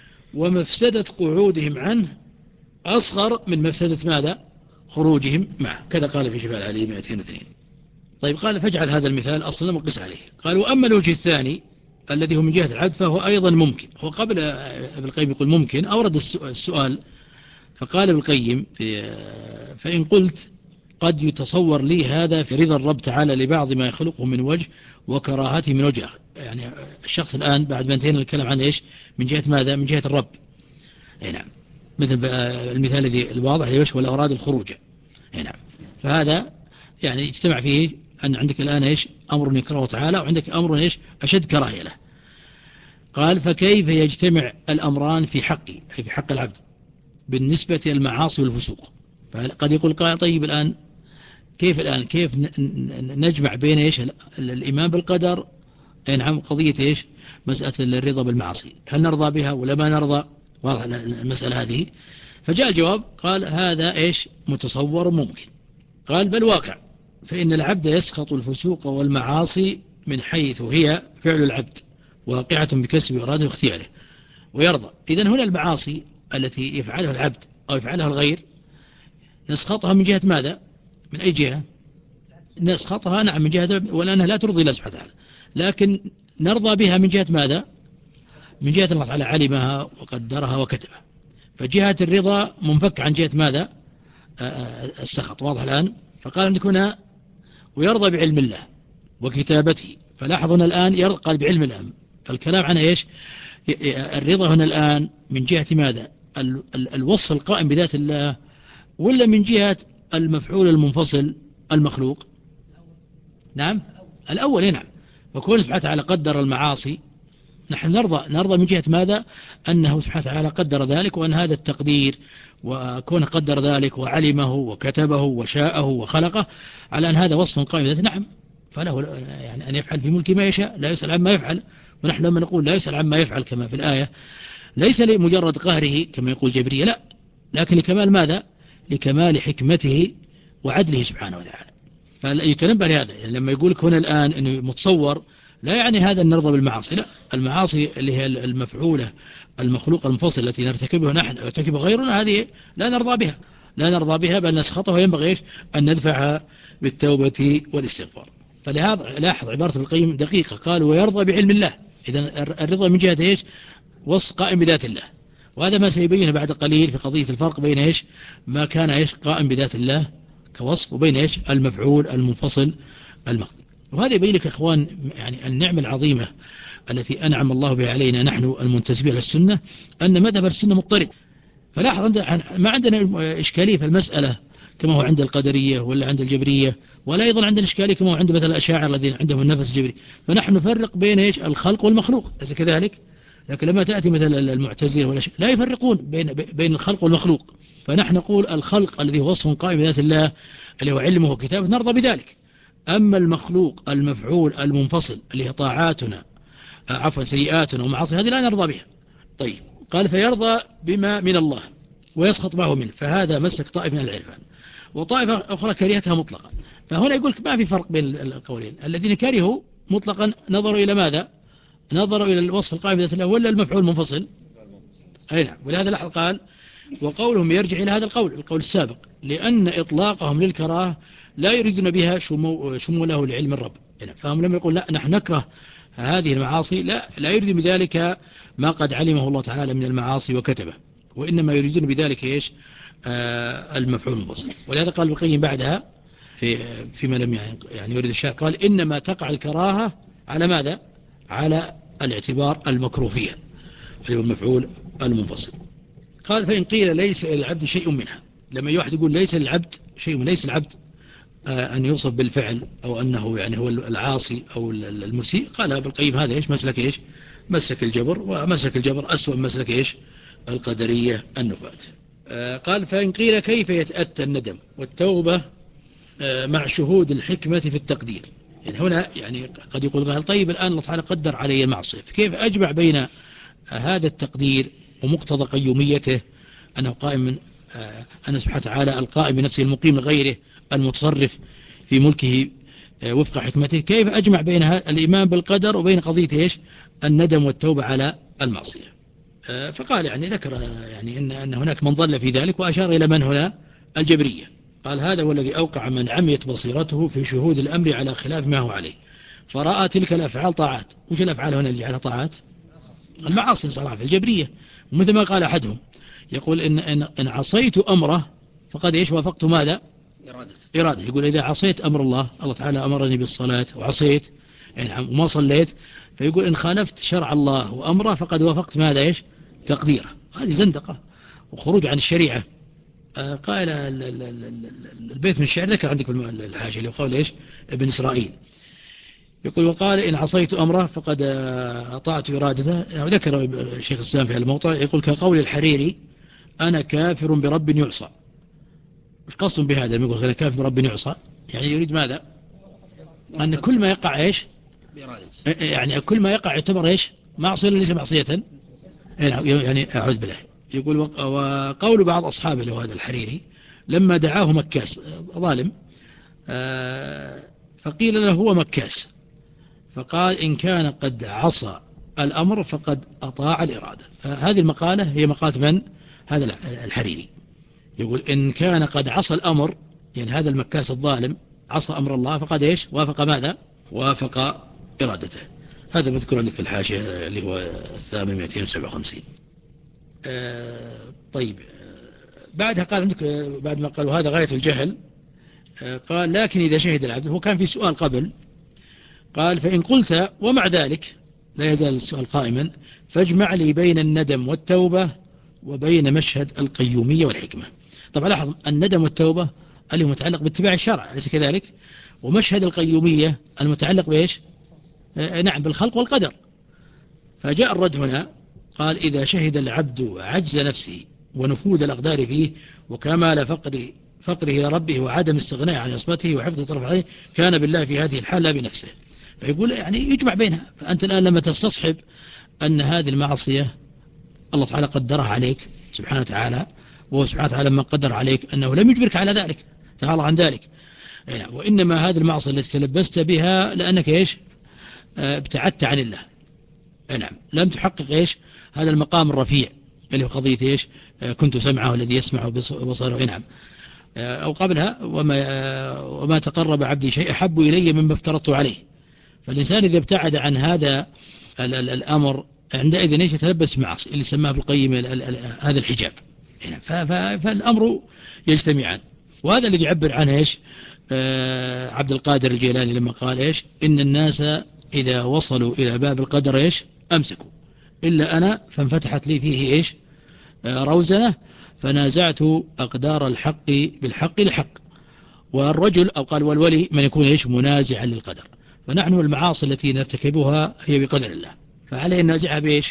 ومفسدة قعودهم عنه أصغر من مفسدة ماذا خروجهم معه، كذا قال في شفاء العليل مئتين واثنين. طيب قال فاجعل هذا المثال أصلا وقس عليه. قال وأما الوجه الثاني الذي هو من جهة العبد فهو أيضا ممكن. هو قبل ابن القيم يقول ممكن أورد السؤال، فقال ابن القيم في فإن قلت قد يتصور لي هذا في رضا الرب تعالى لبعض ما يخلقه من وجه وكراهته من وجه، يعني الشخص الآن بعد ما انتهينا الكلام عن إيش من جهة ماذا من جهة الرب، نعم مثل المثال الذي الواضح ليش ولا أراد الخروج، نعم فهذا يعني اجتمع فيه أن عندك الآن إيش أمر يكرهه تعالى وعندك أمر إيش أشد كراهية له. قال فكيف يجتمع الأمران في حقي أي في حق العبد بالنسبة للمعاصي والفسوق؟ فقد يقول قال طيب الآن كيف الآن كيف نجمع بين إيش الإيمان بالقدر، نعم قضية إيش مسألة الرضا بالمعاصي، هل نرضى بها ولا ما نرضى؟ واضح المسألة هذه. فجاء الجواب قال هذا إيش متصور ممكن. قال بل واقع، فإن العبد يسخط الفسوق والمعاصي من حيث هي فعل العبد واقعة بكسب إراده واختياره ويرضى. إذن هنا المعاصي التي يفعلها العبد أو يفعلها الغير نسخطها من جهة ماذا؟ من أي جهة؟ نسخطها نعم من جهة ولأنها لا ترضي الله سبحانه وتعالى، لكن نرضى بها من جهة ماذا؟ من جهة الله تعالى علمها وقدرها وكتبها، فجهة الرضا منفك عن جهة ماذا؟ السخط. واضح الآن؟ فقال عندك هنا ويرضى بعلم الله وكتابته، فلاحظنا الآن يرضى بعلم الله، فالكلام عن إيش الرضا هنا الآن من جهة ماذا؟ الوصف القائم بذات الله ولا من جهة المفعول المنفصل المخلوق؟ نعم الأول. نعم وكون سبحانه وتعالى قدر المعاصي نحن نرضى نرضى من جهة ماذا؟ أنه سبحانه وتعالى قدر ذلك، وأن هذا التقدير وكونه قدر ذلك وعلمه وكتبه وشاءه وخلقه على أن هذا وصف قائم بذاته، نعم فله يعني أن يفعل في ملك ما يشاء لا يسأل عما يفعل ونحن لما نقول لا يسأل عما يفعل كما في الآية ليس لمجرد قهره كما يقول جبرية، لا، لكن لكمال ماذا؟ لكمال حكمته وعدله سبحانه وتعالى. فيتنبه لهذا، يعني لما يقولك هنا الآن أنه متصور لا يعني هذا أن نرضى بالمعاصي، لا، المعاصي اللي هي المفعولة المخلوق المنفصل التي نرتكبها نحن ويرتكبها غيرنا هذه لا نرضى بها، لا نرضى بها بل نسخطها، وينبغي أن ندفعها بالتوبة والاستغفار. فلهذا لاحظ عبارة ابن القيم دقيقة، قال ويرضى بعلم الله. إذن الرضا من جهة إيش؟ وصف قائم بذات الله، وهذا ما سيبينه بعد قليل في قضية الفرق بين إيش؟ ما كان إيش قائم بذات الله كوصف، وبين إيش؟ المفعول المنفصل المخلوق. وهذا يبين لك إخوان يعني النعمة العظيمة التي أنعم الله بها علينا نحن المنتسبين للسنة، أن مذهب السنة مضطرد. فلاحظ ما عندنا إشكالية في المسألة كما هو عند القدرية ولا عند الجبرية، ولا أيضا عندنا إشكالية كما هو عند مثل الأشاعرة الذين عندهم النفس الجبري. فنحن نفرق بين إيش؟ الخلق والمخلوق، ليس كذلك؟ لكن لما تأتي مثل المعتزلة لا يفرقون بين بين الخلق والمخلوق. فنحن نقول الخلق الذي هو وصف قائم بذات الله اللي هو علمه وكتابه نرضى بذلك. أما المخلوق المفعول المنفصل اللي هي طاعاتنا عفوا سيئاتنا ومعاصي هذه لا نرضى بها. طيب، قال فيرضى بما من الله ويسخط معه منه، فهذا مسك طائف من العرفان، وطائفة أخرى كرهتها مطلقا. فهنا يقول ما في فرق بين القولين. الذين كرهوا مطلقا نظروا إلى ماذا؟ نظروا إلى الوصف القائم بذات الله ولا المفعول المنفصل؟ أي نعم. ولهذا لحظ قال وقولهم يرجع إلى هذا القول القول السابق، لأن إطلاقهم للكراهة لا يريدون بها شمو شموله لعلم الرب. فهم لما يقول لا نحن نكره هذه المعاصي لا لا يريد بذلك ما قد علمه الله تعالى من المعاصي وكتبه، وإنما يريدون بذلك إيش؟ آه المفعول المنفصل. ولهذا قال ابن القيم بعدها في فيما لم يعني يريد الشارع، قال إنما تقع الكراهة على ماذا؟ على الاعتبار المكروه فيها اللي هو المفعول المنفصل. قال فإن قيل ليس للعبد شيء منها، لما واحد يقول ليس للعبد شيء من ليس العبد آه أن يوصف بالفعل أو أنه يعني هو العاصي أو المسيء، قال ابن القيم هذا إيش؟ مسلك إيش؟ مسلك الجبر، ومسلك الجبر أسوأ مسلك إيش؟ القدرية النفاة. آه قال فإن قيل كيف يتأتى الندم والتوبة آه مع شهود الحكمة في التقدير؟ يعني هنا يعني قد يقول قال طيب الآن الله تعالى قدر علي المعصية، فكيف أجمع بين آه هذا التقدير ومقتضى قيوميته أنه قائم من آه أن سبحانه وتعالى القائم بنفسه المقيم لغيره المتصرف في ملكه آه وفق حكمته، كيف أجمع بين الإيمان بالقدر وبين قضية إيش؟ الندم والتوبة على المعصية؟ آه فقال يعني ذكر يعني إن, أن هناك من ضل في ذلك، وأشار إلى من هنا؟ الجبرية. قال هذا هو الذي أوقع من عميت بصيرته في شهود الأمر على خلاف ما هو عليه، فرأى تلك الأفعال طاعات. وش الأفعال هنا اللي جعلها طاعات؟ المعاصي صراحة في الجبرية. ومثل ما قال أحدهم يقول إن, إن, إن عصيت أمره فقد إيش؟ وافقت ماذا؟ إرادة. إرادة. يقول إذا عصيت أمر الله، الله تعالى أمرني بالصلاة وعصيت يعني وما صليت، فيقول إن خالفت شرع الله وأمره فقد وافقت ماذا؟ إيش؟ تقديره. هذه زندقة وخروج عن الشريعة. آه قال البيت من الشعر ذكر عندك الحاشية اللي قال إيش؟ ابن إسرائيل يقول وقال إن عصيت أمره فقد أطعت إرادته. يعني ذكر الشيخ الإسلام في الموضع يقول كقول الحريري أنا كافر برب يعصى. مش قصد بهذا يقول أنا كافر برب يعصى، يعني يريد ماذا؟ أن كل ما يقع إيش؟ يعني كل ما يقع يعتبر إيش؟ معصية ليس معصية. يعني أعوذ بالله. يقول وقول بعض أصحابه له هذا الحريري لما دعاه مكاس ظالم فقيل له هو مكاس، فقال إن كان قد عصى الأمر فقد أطاع الإرادة. فهذه المقالة هي مقالة من؟ هذا الحريري. يقول إن كان قد عصى الأمر، يعني هذا المكاس الظالم عصى أمر الله فقد إيش؟ وافق ماذا؟ وافق إرادته. هذا مذكور عندك في الحاشية اللي هو الثامن مئتين وسبعة وخمسين. آه طيب بعدها قال عندك بعد ما قالوا هذا غاية الجهل آه قال لكن إذا شهد العبد، هو كان في سؤال قبل، قال فإن قلت ومع ذلك لا يزال السؤال قائما فاجمع لي بين الندم والتوبة وبين مشهد القيومية والحكمة. طبعا لاحظ الندم والتوبة اللي هو متعلق باتباع الشرع أليس كذلك؟ ومشهد القيومية المتعلق بإيش؟ آه نعم بالخلق والقدر. فجاء الرد هنا قال إذا شهد العبد عجز نفسه ونفوذ الأقدار فيه وكمال فقر فقره إلى ربه وعدم استغناء عن عصمته وحفظ طرف عليه كان بالله في هذه الحالة بنفسه. فيقول يعني يجمع بينها. فأنت الآن لما تستصحب أن هذه المعصية الله تعالى قدرها عليك سبحانه وتعالى، وهو سبحانه وتعالى لما قدر عليك أنه لم يجبرك على ذلك تعالى عن ذلك، وإنما هذه المعصية التي تلبست بها لأنك إيش ابتعدت عن الله، نعم لم تحقق إيش هذا المقام الرفيع اللي هو قضية إيش كنت سمعه الذي يسمع بصره، نعم. أو قبلها وما, وما تقرب عبدي شيء أحب إلي مما افترضت عليه. فالإنسان إذا ابتعد عن هذا الأمر عندئذ إيش يتلبس معصية اللي سماه ابن القيم هذا الحجاب، فالأمر يجتمعان. وهذا الذي يعبر عنه إيش عبد القادر الجيلاني لما قال إيش إن الناس إذا وصلوا إلى باب القدر إيش أمسكوا إلا أنا فانفتحت لي فيه إيش روزنة فنازعت أقدار الحق بالحق لحق. والرجل أو قال والولي من يكون إيش منازعا للقدر. فنحن المعاصي التي نرتكبها هي بقدر الله، فعليه نازعها بإيش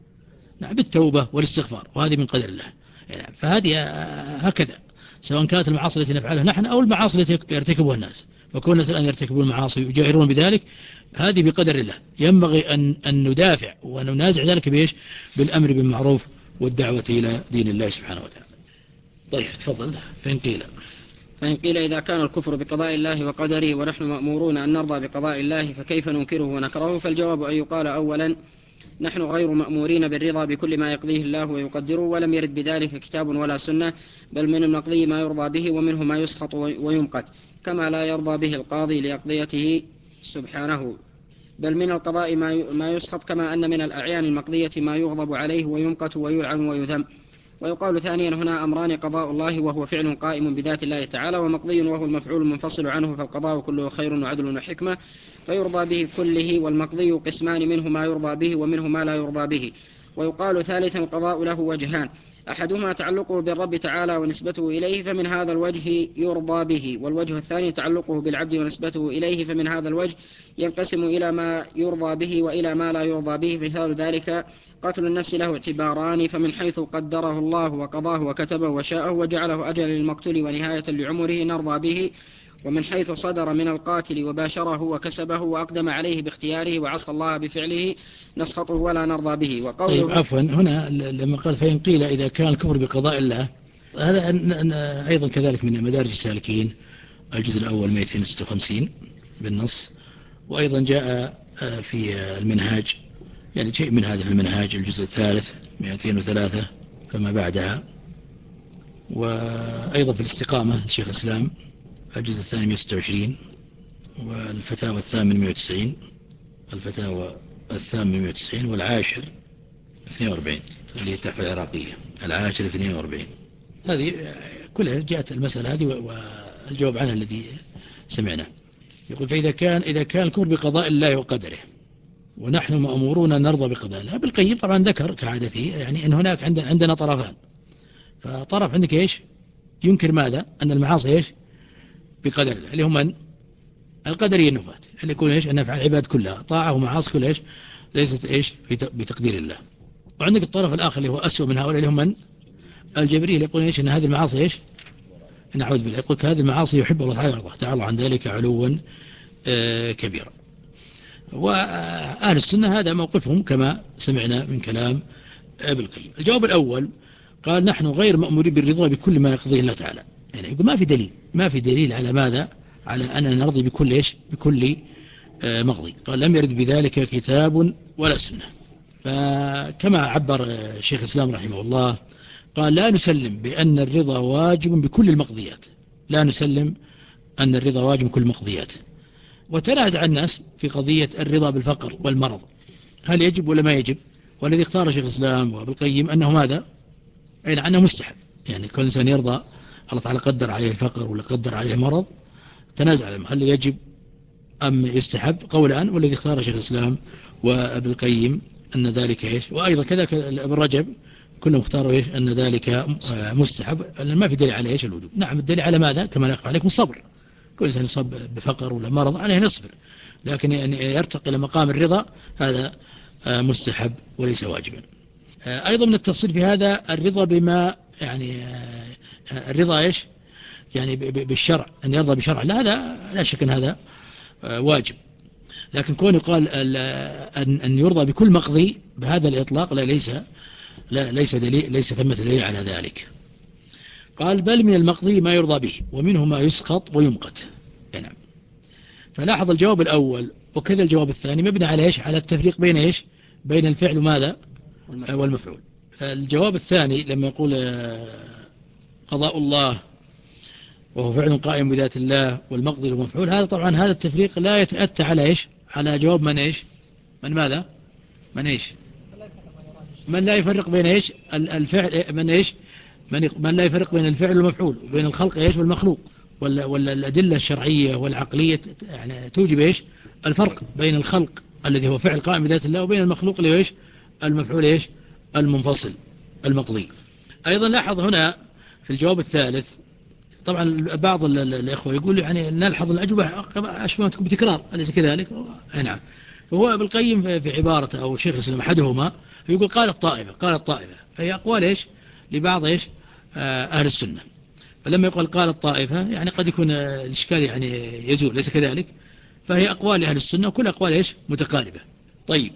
نعم بالتوبة والاستغفار، وهذه من قدر الله. يعني فهذه هكذا سواء كانت المعاصي التي نفعلها نحن أو المعاصي التي يرتكبها الناس. فكون الناس الآن يرتكبون المعاصي ويجاهرون بذلك هذه بقدر الله، ينبغي أن, أن ندافع وأن ننازع ذلك بإيش بالأمر بالمعروف والدعوة إلى دين الله سبحانه وتعالى. طيب تفضل. فإن قيل فإن قيل إذا كان الكفر بقضاء الله وقدره ونحن مأمورون أن نرضى بقضاء الله فكيف ننكره ونكرهه؟ فالجواب أن يقال أولا نحن غير مأمورين بالرضا بكل ما يقضيه الله ويقدره، ولم يرد بذلك كتاب ولا سنة، بل من المقضي ما يرضى به ومنه ما يسخط ويمقت، كما لا يرضى به القاضي لأقضيته سبحانه، بل من القضاء ما يسخط، كما أن من الأعيان المقضية ما يغضب عليه ويمقت ويلعن ويذم. ويقال ثانيا هنا أمران: قضاء الله وهو فعل قائم بذات الله تعالى، ومقضي وهو المفعول المنفصل عنه، فالقضاء كله خير وعدل وحكمة فيرضى به كله، والمقضي قسمان منه ما يرضى به ومنه ما لا يرضى به. ويقال ثالثا القضاء له وجهان: أحدهما تعلقه بالرب تعالى ونسبته إليه فمن هذا الوجه يرضى به، والوجه الثاني تعلقه بالعبد ونسبته إليه فمن هذا الوجه ينقسم إلى ما يرضى به وإلى ما لا يرضى به. مثال ذلك قتل النفس له اعتباران: فمن حيث قدره الله وقضاه وكتبه وشاءه وجعله أجل للمقتول ونهاية لعمره نرضى به، ومن حيث صدر من القاتل وباشره وكسبه وأقدم عليه باختياره وعصى الله بفعله نسخطه ولا نرضى به. وقوله طيب عفوا هنا لما قال فإن قيل إذا كان الكفر بقضاء الله، هذا أيضا كذلك من مدارج السالكين الجزء الأول مئتين وستة وخمسين بالنص، وأيضا جاء في المنهاج يعني شيء من هذا في المنهاج الجزء الثالث مئتين وثلاثة فما بعدها، وأيضا في الاستقامة الشيخ الإسلام الجزء الثاني مئة وستة وعشرين، والفتاوى الثامن مئة وتسعين، الفتاوى الثامن مئة وتسعين، والعاشر اثنين وأربعين اللي هي التحفة العراقية العاشر اثنين وأربعين. هذه كلها جاءت المسألة هذه والجواب عنها الذي سمعناه. يقول فإذا كان إذا كان الكفر بقضاء الله وقدره ونحن مأمورون نرضى بقضاء الله. ابن القيم طبعا ذكر كعادته يعني أن هناك عندنا عندنا طرفان. فطرف عندك إيش ينكر ماذا؟ أن المعاصي إيش بقدر الله اللي هم من القدرية النفاة اللي يكون إيش أن نفعل العباد كلها طاعة ومعاصي كلها إيش ليست إيش بتقدير الله. وعندك الطرف الآخر اللي هو أسوأ من هؤلاء اللي هم من الجبرية اللي يقول إيش أن هذه المعاصي إيش نعوذ بالله يقول هذه المعاصي يحب الله تعالى يرضى تعالى عن ذلك علوا آه كبيرا. وأهل السنة هذا موقفهم كما سمعنا من كلام ابن القيم. الجواب الأول قال نحن غير مأمورين بالرضا بكل ما يقضيه الله تعالى. يعني يقول ما في دليل ما في دليل على ماذا على أننا نرضي بكل إيش بكل آه مقضي. قال لم يرد بذلك كتاب ولا سنة. فكما عبر شيخ الإسلام رحمه الله قال لا نسلم بأن الرضا واجب بكل المقضيات، لا نسلم أن الرضا واجب بكل المقضيات. وتنازع الناس في قضية الرضا بالفقر والمرض هل يجب ولا ما يجب، والذي اختار شيخ الإسلام وابن القيم أنه ماذا يعني أنه مستحب. يعني كل إنسان يرضى الله تعالى قدر عليه الفقر ولا قدر عليه المرض تنازع هل يجب أم يستحب قولان، والذي اختار شيخ الإسلام وابن القيم أن ذلك إيش، وأيضا كذلك ابن رجب كلهم اختاروا إيش أن ذلك مستحب لأن ما في دليل على إيش الوجوب. نعم الدليل على ماذا كما لا يخفى عليكم الصبر، كل إنسان يصاب بفقر ولا مرض عليه نصبر، لكن أن يرتقي إلى مقام الرضا هذا مستحب وليس واجبا. أيضا من التفصيل في هذا الرضا بما يعني الرضا إيش يعني بالشرع أن يرضى بشرع لا هذا لا شك أن هذا واجب. لكن كون يقال أن يرضى بكل مقضي بهذا الإطلاق لا ليس لا ليس دليل ليس ثمة دليل على ذلك. قال بل من المقضي ما يرضى به ومنه ما يسقط ويمقت. نعم. فلاحظ الجواب الأول وكذا الجواب الثاني مبني على إيش؟ على التفريق بين إيش؟ بين الفعل وماذا؟ والمفعول. فالجواب الثاني لما يقول قضاء الله وهو فعل قائم بذات الله والمقضي والمفعول، هذا طبعا هذا التفريق لا يتأتى على إيش؟ على جواب من إيش؟ من ماذا؟ من إيش؟ من لا يفرق بين إيش؟ الفعل من إيش؟ من, من لا يفرق بين الفعل والمفعول وبين الخلق إيش والمخلوق، ولا, ولا الأدلة الشرعية والعقلية يعني توجب إيش؟ الفرق بين الخلق الذي هو فعل قائم بذات الله وبين المخلوق اللي هو إيش؟ المفعول إيش؟ المنفصل المقضي. أيضا لاحظ هنا في الجواب الثالث، طبعا بعض الإخوة يقول يعني نلحظ الأجوبة أشبه تكون بتكرار، أليس كذلك؟ نعم. فهو ابن القيم في عبارته أو الشيخ الإسلام أحدهما يقول قال الطائفة قال الطائفة فهي أقوال إيش؟ لبعض إيش؟ أهل السنة. فلما يقول قال الطائفة يعني قد يكون الإشكال يعني يزول، ليس كذلك؟ فهي أقوال أهل السنة وكل أقوال إيش؟ متقاربة. طيب،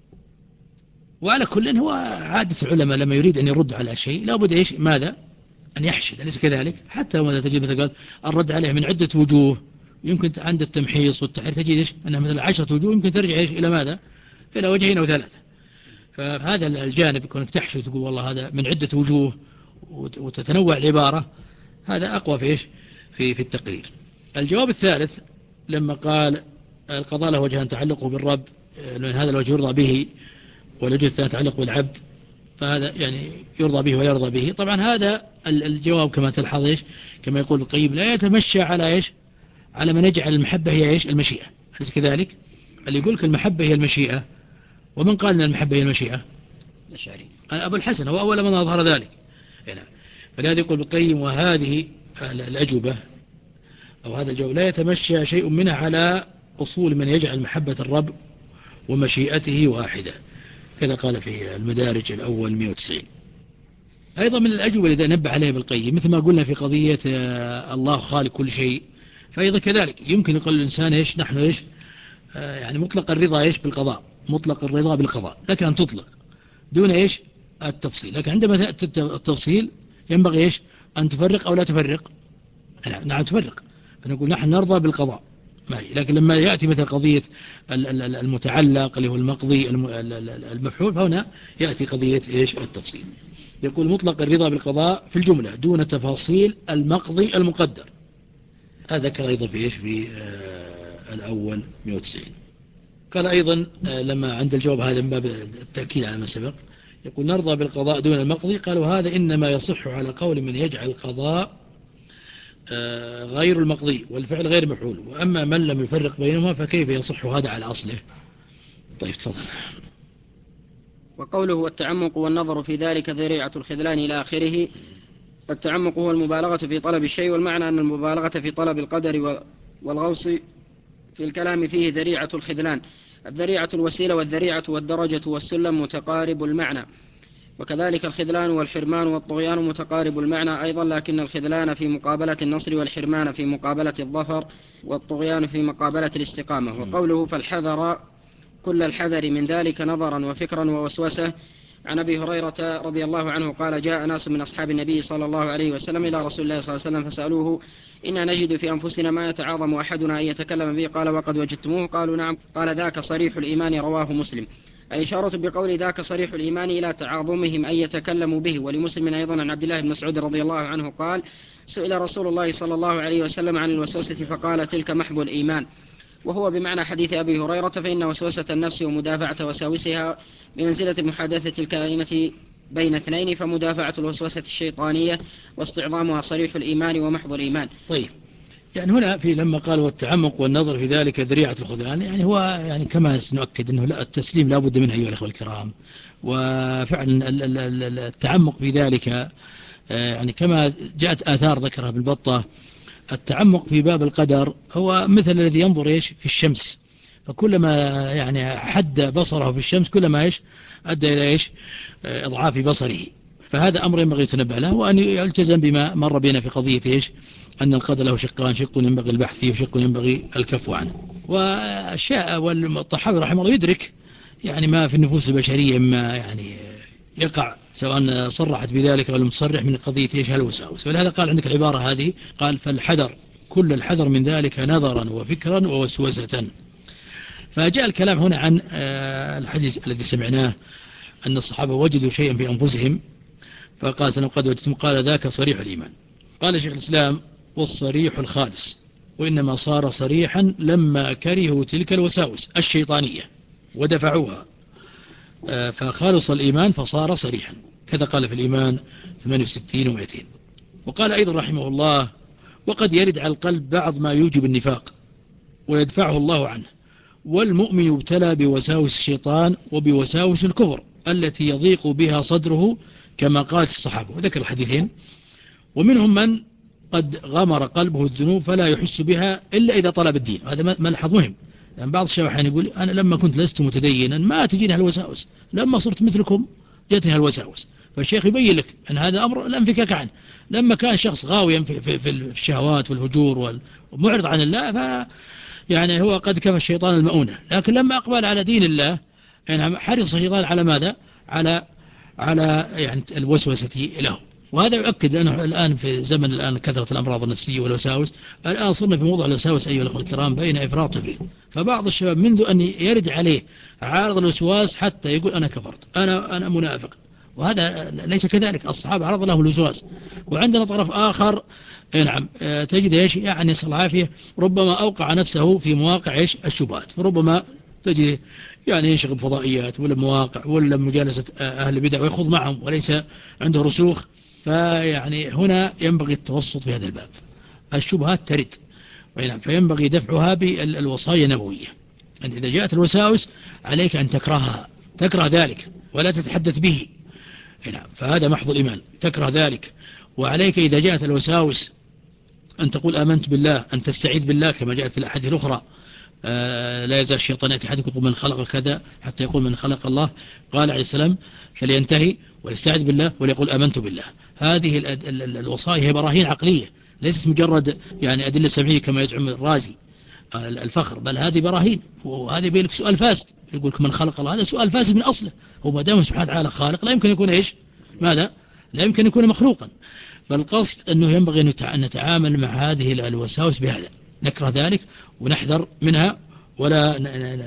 وعلى كل هو عادة العلماء لما يريد أن يرد على شيء لابد إيش؟ ماذا؟ أن يحشد، أليس كذلك؟ حتى لما تجد مثلا قال الرد عليه من عدة وجوه، يمكن عند التمحيص والتحرير تجد إيش؟ أنها مثلا عشرة وجوه، يمكن ترجع إيش؟ إلى ماذا؟ إلى وجهين أو ثلاثة. فهذا الجانب كونك تحشد وتقول والله هذا من عدة وجوه وتتنوع العبارة، هذا أقوى في إيش؟ في في التقرير. الجواب الثالث لما قال القضاء له وجهان تعلقه بالرب، لأن هذا الوجه يرضى به، والوجه الثاني تعلق بالعبد، فهذا يعني يرضى به ولا يرضى به. طبعا هذا الجواب كما تلحظ إيش؟ كما يقول القيم لا يتمشى على إيش؟ على من يجعل المحبة هي إيش؟ المشيئة، أليس كذلك؟ اللي يقولك المحبة هي المشيئة، ومن قال أن المحبة هي المشيئة؟ الأشعري أبو الحسن هو أول من أظهر ذلك. هنا فلهذا يقول القيم وهذه الأجوبة أو هذا الجواب لا يتمشى شيء منها على أصول من يجعل محبة الرب ومشيئته واحدة، كذا قال في المدارج الأول مئة وتسعين. أيضا من الأجوبة التي نبه عليها بالقيم مثل ما قلنا في قضية الله خالق كل شيء، فأيضا كذلك يمكن يقول الإنسان إيش؟ نحن إيش؟ آه يعني مطلق الرضا إيش؟ بالقضاء، مطلق الرضا بالقضاء لك أن تطلق دون إيش؟ التفصيل. لكن عندما تأتي التفصيل ينبغي إيش؟ أن تفرق أو لا تفرق. نعم تفرق، فنقول نحن نرضى بالقضاء ماشي. لكن لما يأتي مثل قضية المتعلق اللي هو المقضي المفعول، فهنا يأتي قضية إيش؟ التفصيل. يقول مطلق الرضا بالقضاء في الجملة دون تفاصيل المقضي المقدر. هذا ذكر أيضا في إيش؟ في آه الأول مئة وتسعين. قال أيضا آه لما عند الجواب هذا من باب التأكيد على ما سبق، يقول نرضى بالقضاء دون المقضي. قالوا هذا إنما يصح على قول من يجعل القضاء آه غير المقضي والفعل غير مفعول، وأما من لم يفرق بينهما فكيف يصح هذا على أصله؟ طيب تفضل. وقوله والتعمق والنظر في ذلك ذريعة الخذلان إلى آخره. التعمق هو المبالغة في طلب الشيء، والمعنى أن المبالغة في طلب القدر والغوص في الكلام فيه ذريعة الخذلان. الذريعة الوسيلة، والذريعة والدرجة والسلم متقارب المعنى، وكذلك الخذلان والحرمان والطغيان متقارب المعنى أيضا، لكن الخذلان في مقابلة النصر، والحرمان في مقابلة الظفر، والطغيان في مقابلة الاستقامة. وقوله فالحذر كل الحذر من ذلك نظرا وفكرا ووسوسة. عن أبي هريرة رضي الله عنه قال جاء ناس من أصحاب النبي صلى الله عليه وسلم إلى رسول الله صلى الله عليه وسلم فسألوه إنا نجد في أنفسنا ما يتعاظم أحدنا أن يتكلم به، قال وقد وجدتموه؟ قالوا نعم. قال ذاك صريح الإيمان، رواه مسلم. الإشارة بقول ذاك صريح الإيمان إلى تعاظمهم أن يتكلموا به. ولمسلم أيضا عن عبد الله بن مسعود رضي الله عنه قال سئل رسول الله صلى الله عليه وسلم عن الوسوسة فقال تلك محض الإيمان، وهو بمعنى حديث أبي هريرة، فإن وسوسة النفس ومدافعة وساوسها بمنزلة المحادثة الكائنة بين اثنين، فمدافعة الوسوسة الشيطانية واستعظامها صريح الإيمان ومحض الإيمان. طيب، يعني هنا في لما قال والتعمق والنظر في ذلك ذريعة الخذلان، يعني هو يعني كما سنؤكد أنه لا التسليم لا بد منه أيها الأخوة الكرام، وفعلا التعمق في ذلك يعني كما جاءت آثار ذكرها بالبطة. التعمق في باب القدر هو مثل الذي ينظر إيش في الشمس، فكلما يعني حد بصره في الشمس كلما إيش أدى إلى إيش إضعاف بصره. فهذا أمر ينبغي يتنبه له، وأن يلتزم بما مر بنا في قضية إيش؟ أن القدر له شقان، شق ينبغي البحث فيه وشق ينبغي الكف عنه. والشاء والطحاوي رحمه الله يدرك يعني ما في النفوس البشرية ما يعني يقع، سواء صرحت بذلك أو لم تصرح، من قضية إيش؟ الوساوس. ولهذا قال عندك العبارة هذه، قال فالحذر كل الحذر من ذلك نظرا وفكرا ووسوسة. فجاء الكلام هنا عن الحديث الذي سمعناه أن الصحابة وجدوا شيئا في أنفسهم فقال سنة قد وجدتم، قال ذاك صريح الإيمان. قال شيخ الإسلام والصريح الخالص، وإنما صار صريحا لما كرهوا تلك الوساوس الشيطانية ودفعوها فخالص الإيمان فصار صريحا. كذا قال في الإيمان ثمانية وستين ومئتين. وقال أيضا رحمه الله وقد يرد على القلب بعض ما يوجب النفاق ويدفعه الله عنه، والمؤمن يبتلى بوساوس الشيطان وبوساوس الكفر التي يضيق بها صدره كما قالت الصحابة، وذكر الحديثين. ومنهم من قد غمر قلبه الذنوب فلا يحس بها إلا إذا طلب الدين. هذا ملحظ مهم، لأن يعني بعض الشباب يقول أنا لما كنت لست متدينا ما تجيني هالوساوس، لما صرت مثلكم جاتني هالوساوس. فالشيخ يبين لك أن هذا أمر لا انفكاك عنه. لما كان شخص غاويا في, في, في الشهوات والهجور ومعرض عن الله ف يعني هو قد كفى الشيطان المؤونة، لكن لما أقبل على دين الله يعني حرص الشيطان على ماذا؟ على على يعني الوسوسة له. وهذا يؤكد أنه الآن في زمن الآن كثرة الأمراض النفسية والوساوس، الآن صرنا في موضوع الوساوس أيها الأخوة الكرام بين إفراط وتفريط. فبعض الشباب منذ أن يرد عليه عارض الوسواس حتى يقول أنا كفرت، أنا أنا منافق، وهذا ليس كذلك. الصحابة عرض لهم الوسواس. وعندنا طرف آخر نعم تجد إيش يعني صلى الله عليه ربما أوقع نفسه في مواقع إيش الشبهات، فربما تجد يعني ينشغل بفضائيات ولا مواقع ولا مجالسة أهل البدع ويخوض معهم وليس عنده رسوخ. فيعني هنا ينبغي التوسط في هذا الباب. الشبهات ترد فينبغي دفعها بالوصايا النبوية. أنت إذا جاءت الوساوس عليك أن تكرهها، تكره ذلك ولا تتحدث به، فهذا محض الإيمان، تكره ذلك. وعليك إذا جاءت الوساوس أن تقول آمنت بالله، أن تستعيذ بالله كما جاءت في الأحاديث الأخرى آه لا يزال الشيطان يأتي أحدكم يقول من خلق كذا حتى يقول من خلق الله، قال عليه السلام فلينتهي وليستعيذ بالله وليقول آمنت بالله. هذه الوصايا هي براهين عقلية، ليست مجرد يعني أدلة سمعية كما يزعم الرازي الفخر، بل هذه براهين. وهذا يبين لك سؤال فاسد، يقول لك من خلق الله، هذا سؤال فاسد من أصله. هو ما دام سبحانه وتعالى خالق لا يمكن يكون إيش ماذا لا يمكن يكون مخلوقا. فالقصد أنه ينبغي أن نتعامل مع هذه الوساوس بهذا، نكره ذلك ونحذر منها ولا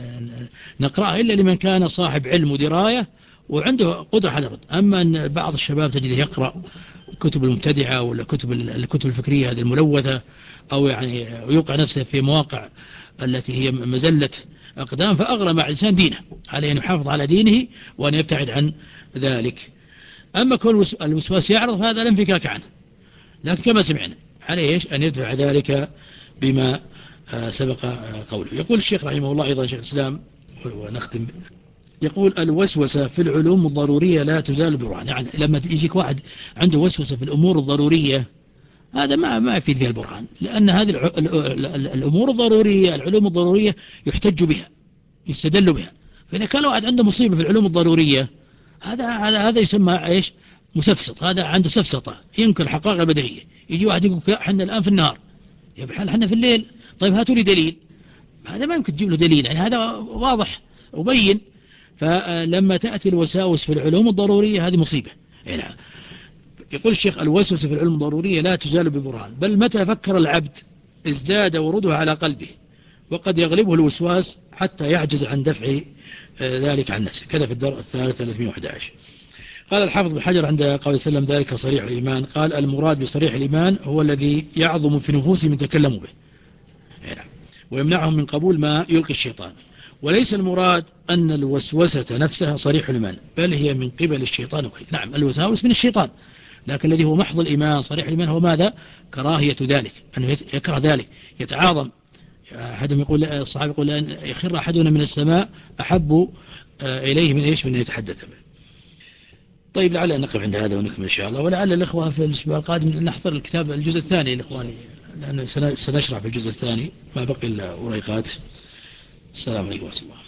نقرأها إلا لمن كان صاحب علم ودراية وعنده قدرة على الرد. أما أن بعض الشباب تجده يقرأ كتب المبتدعة ولا كتب الكتب الفكرية هذه الملوثة، أو يعني يوقع نفسه في مواقع التي هي مزلة أقدام، فأغلى مع الإنسان دينه، عليه أن يحافظ على دينه وأن يبتعد عن ذلك. أما كل الوسواس يعرض فهذا لا انفكاك عنه، لكن كما سمعنا عليه أن يدفع ذلك بما سبق قوله. يقول الشيخ رحمه الله أيضا شيخ الإسلام ونختم، يقول الوسوسة في العلوم الضرورية لا تزال برهان. يعني لما يجيك واحد عنده وسوسة في الأمور الضرورية هذا ما ما يفيد فيها البرهان، لأن هذه الأمور الضرورية العلوم الضرورية يحتج بها يستدل بها. فإذا كان واحد عنده مصيبة في العلوم الضرورية هذا هذا هذا يسمى إيش مسفسط، هذا عنده سفسطة ينكر الحقائق البديهية. يجي واحد يقول احنا الآن في النهار، يا بحال احنا في الليل، طيب هاتوا لي دليل. هذا ما يمكن تجيب له دليل، يعني هذا واضح وبين. فلما تأتي الوساوس في العلوم الضرورية هذه مصيبة. يعني يقول الشيخ الوسوسة في العلوم الضرورية لا تزال ببرهان، بل متى فكر العبد ازداد ورودها على قلبه، وقد يغلبه الوسواس حتى يعجز عن دفع ذلك عن نفسه. كذا في الدرء الثالث ثلاثمائة وأحد عشر. قال الحافظ بن حجر عند قول سلم ذلك صريح الإيمان، قال المراد بصريح الإيمان هو الذي يعظم في نفوسهم من تكلموا به ويمنعهم من قبول ما يلقي الشيطان، وليس المراد أن الوسوسة نفسها صريح الإيمان، بل هي من قبل الشيطان. نعم الوساوس من الشيطان، لكن الذي هو محض الإيمان صريح الإيمان هو ماذا؟ كراهية ذلك، أنه يكره ذلك يتعاظم. أحدهم يقول الصحابي يقول أن يخر أحدنا من السماء أحب إليه من إيش من أن يتحدث به. طيب لعل نقف عند هذا ونكمل إن شاء الله، ولعل الإخوة في الأسبوع القادم نحضر الكتاب الجزء الثاني الإخواني، لأنه سنشرح في الجزء الثاني ما بقي الوريقات. السلام عليكم ورحمة الله.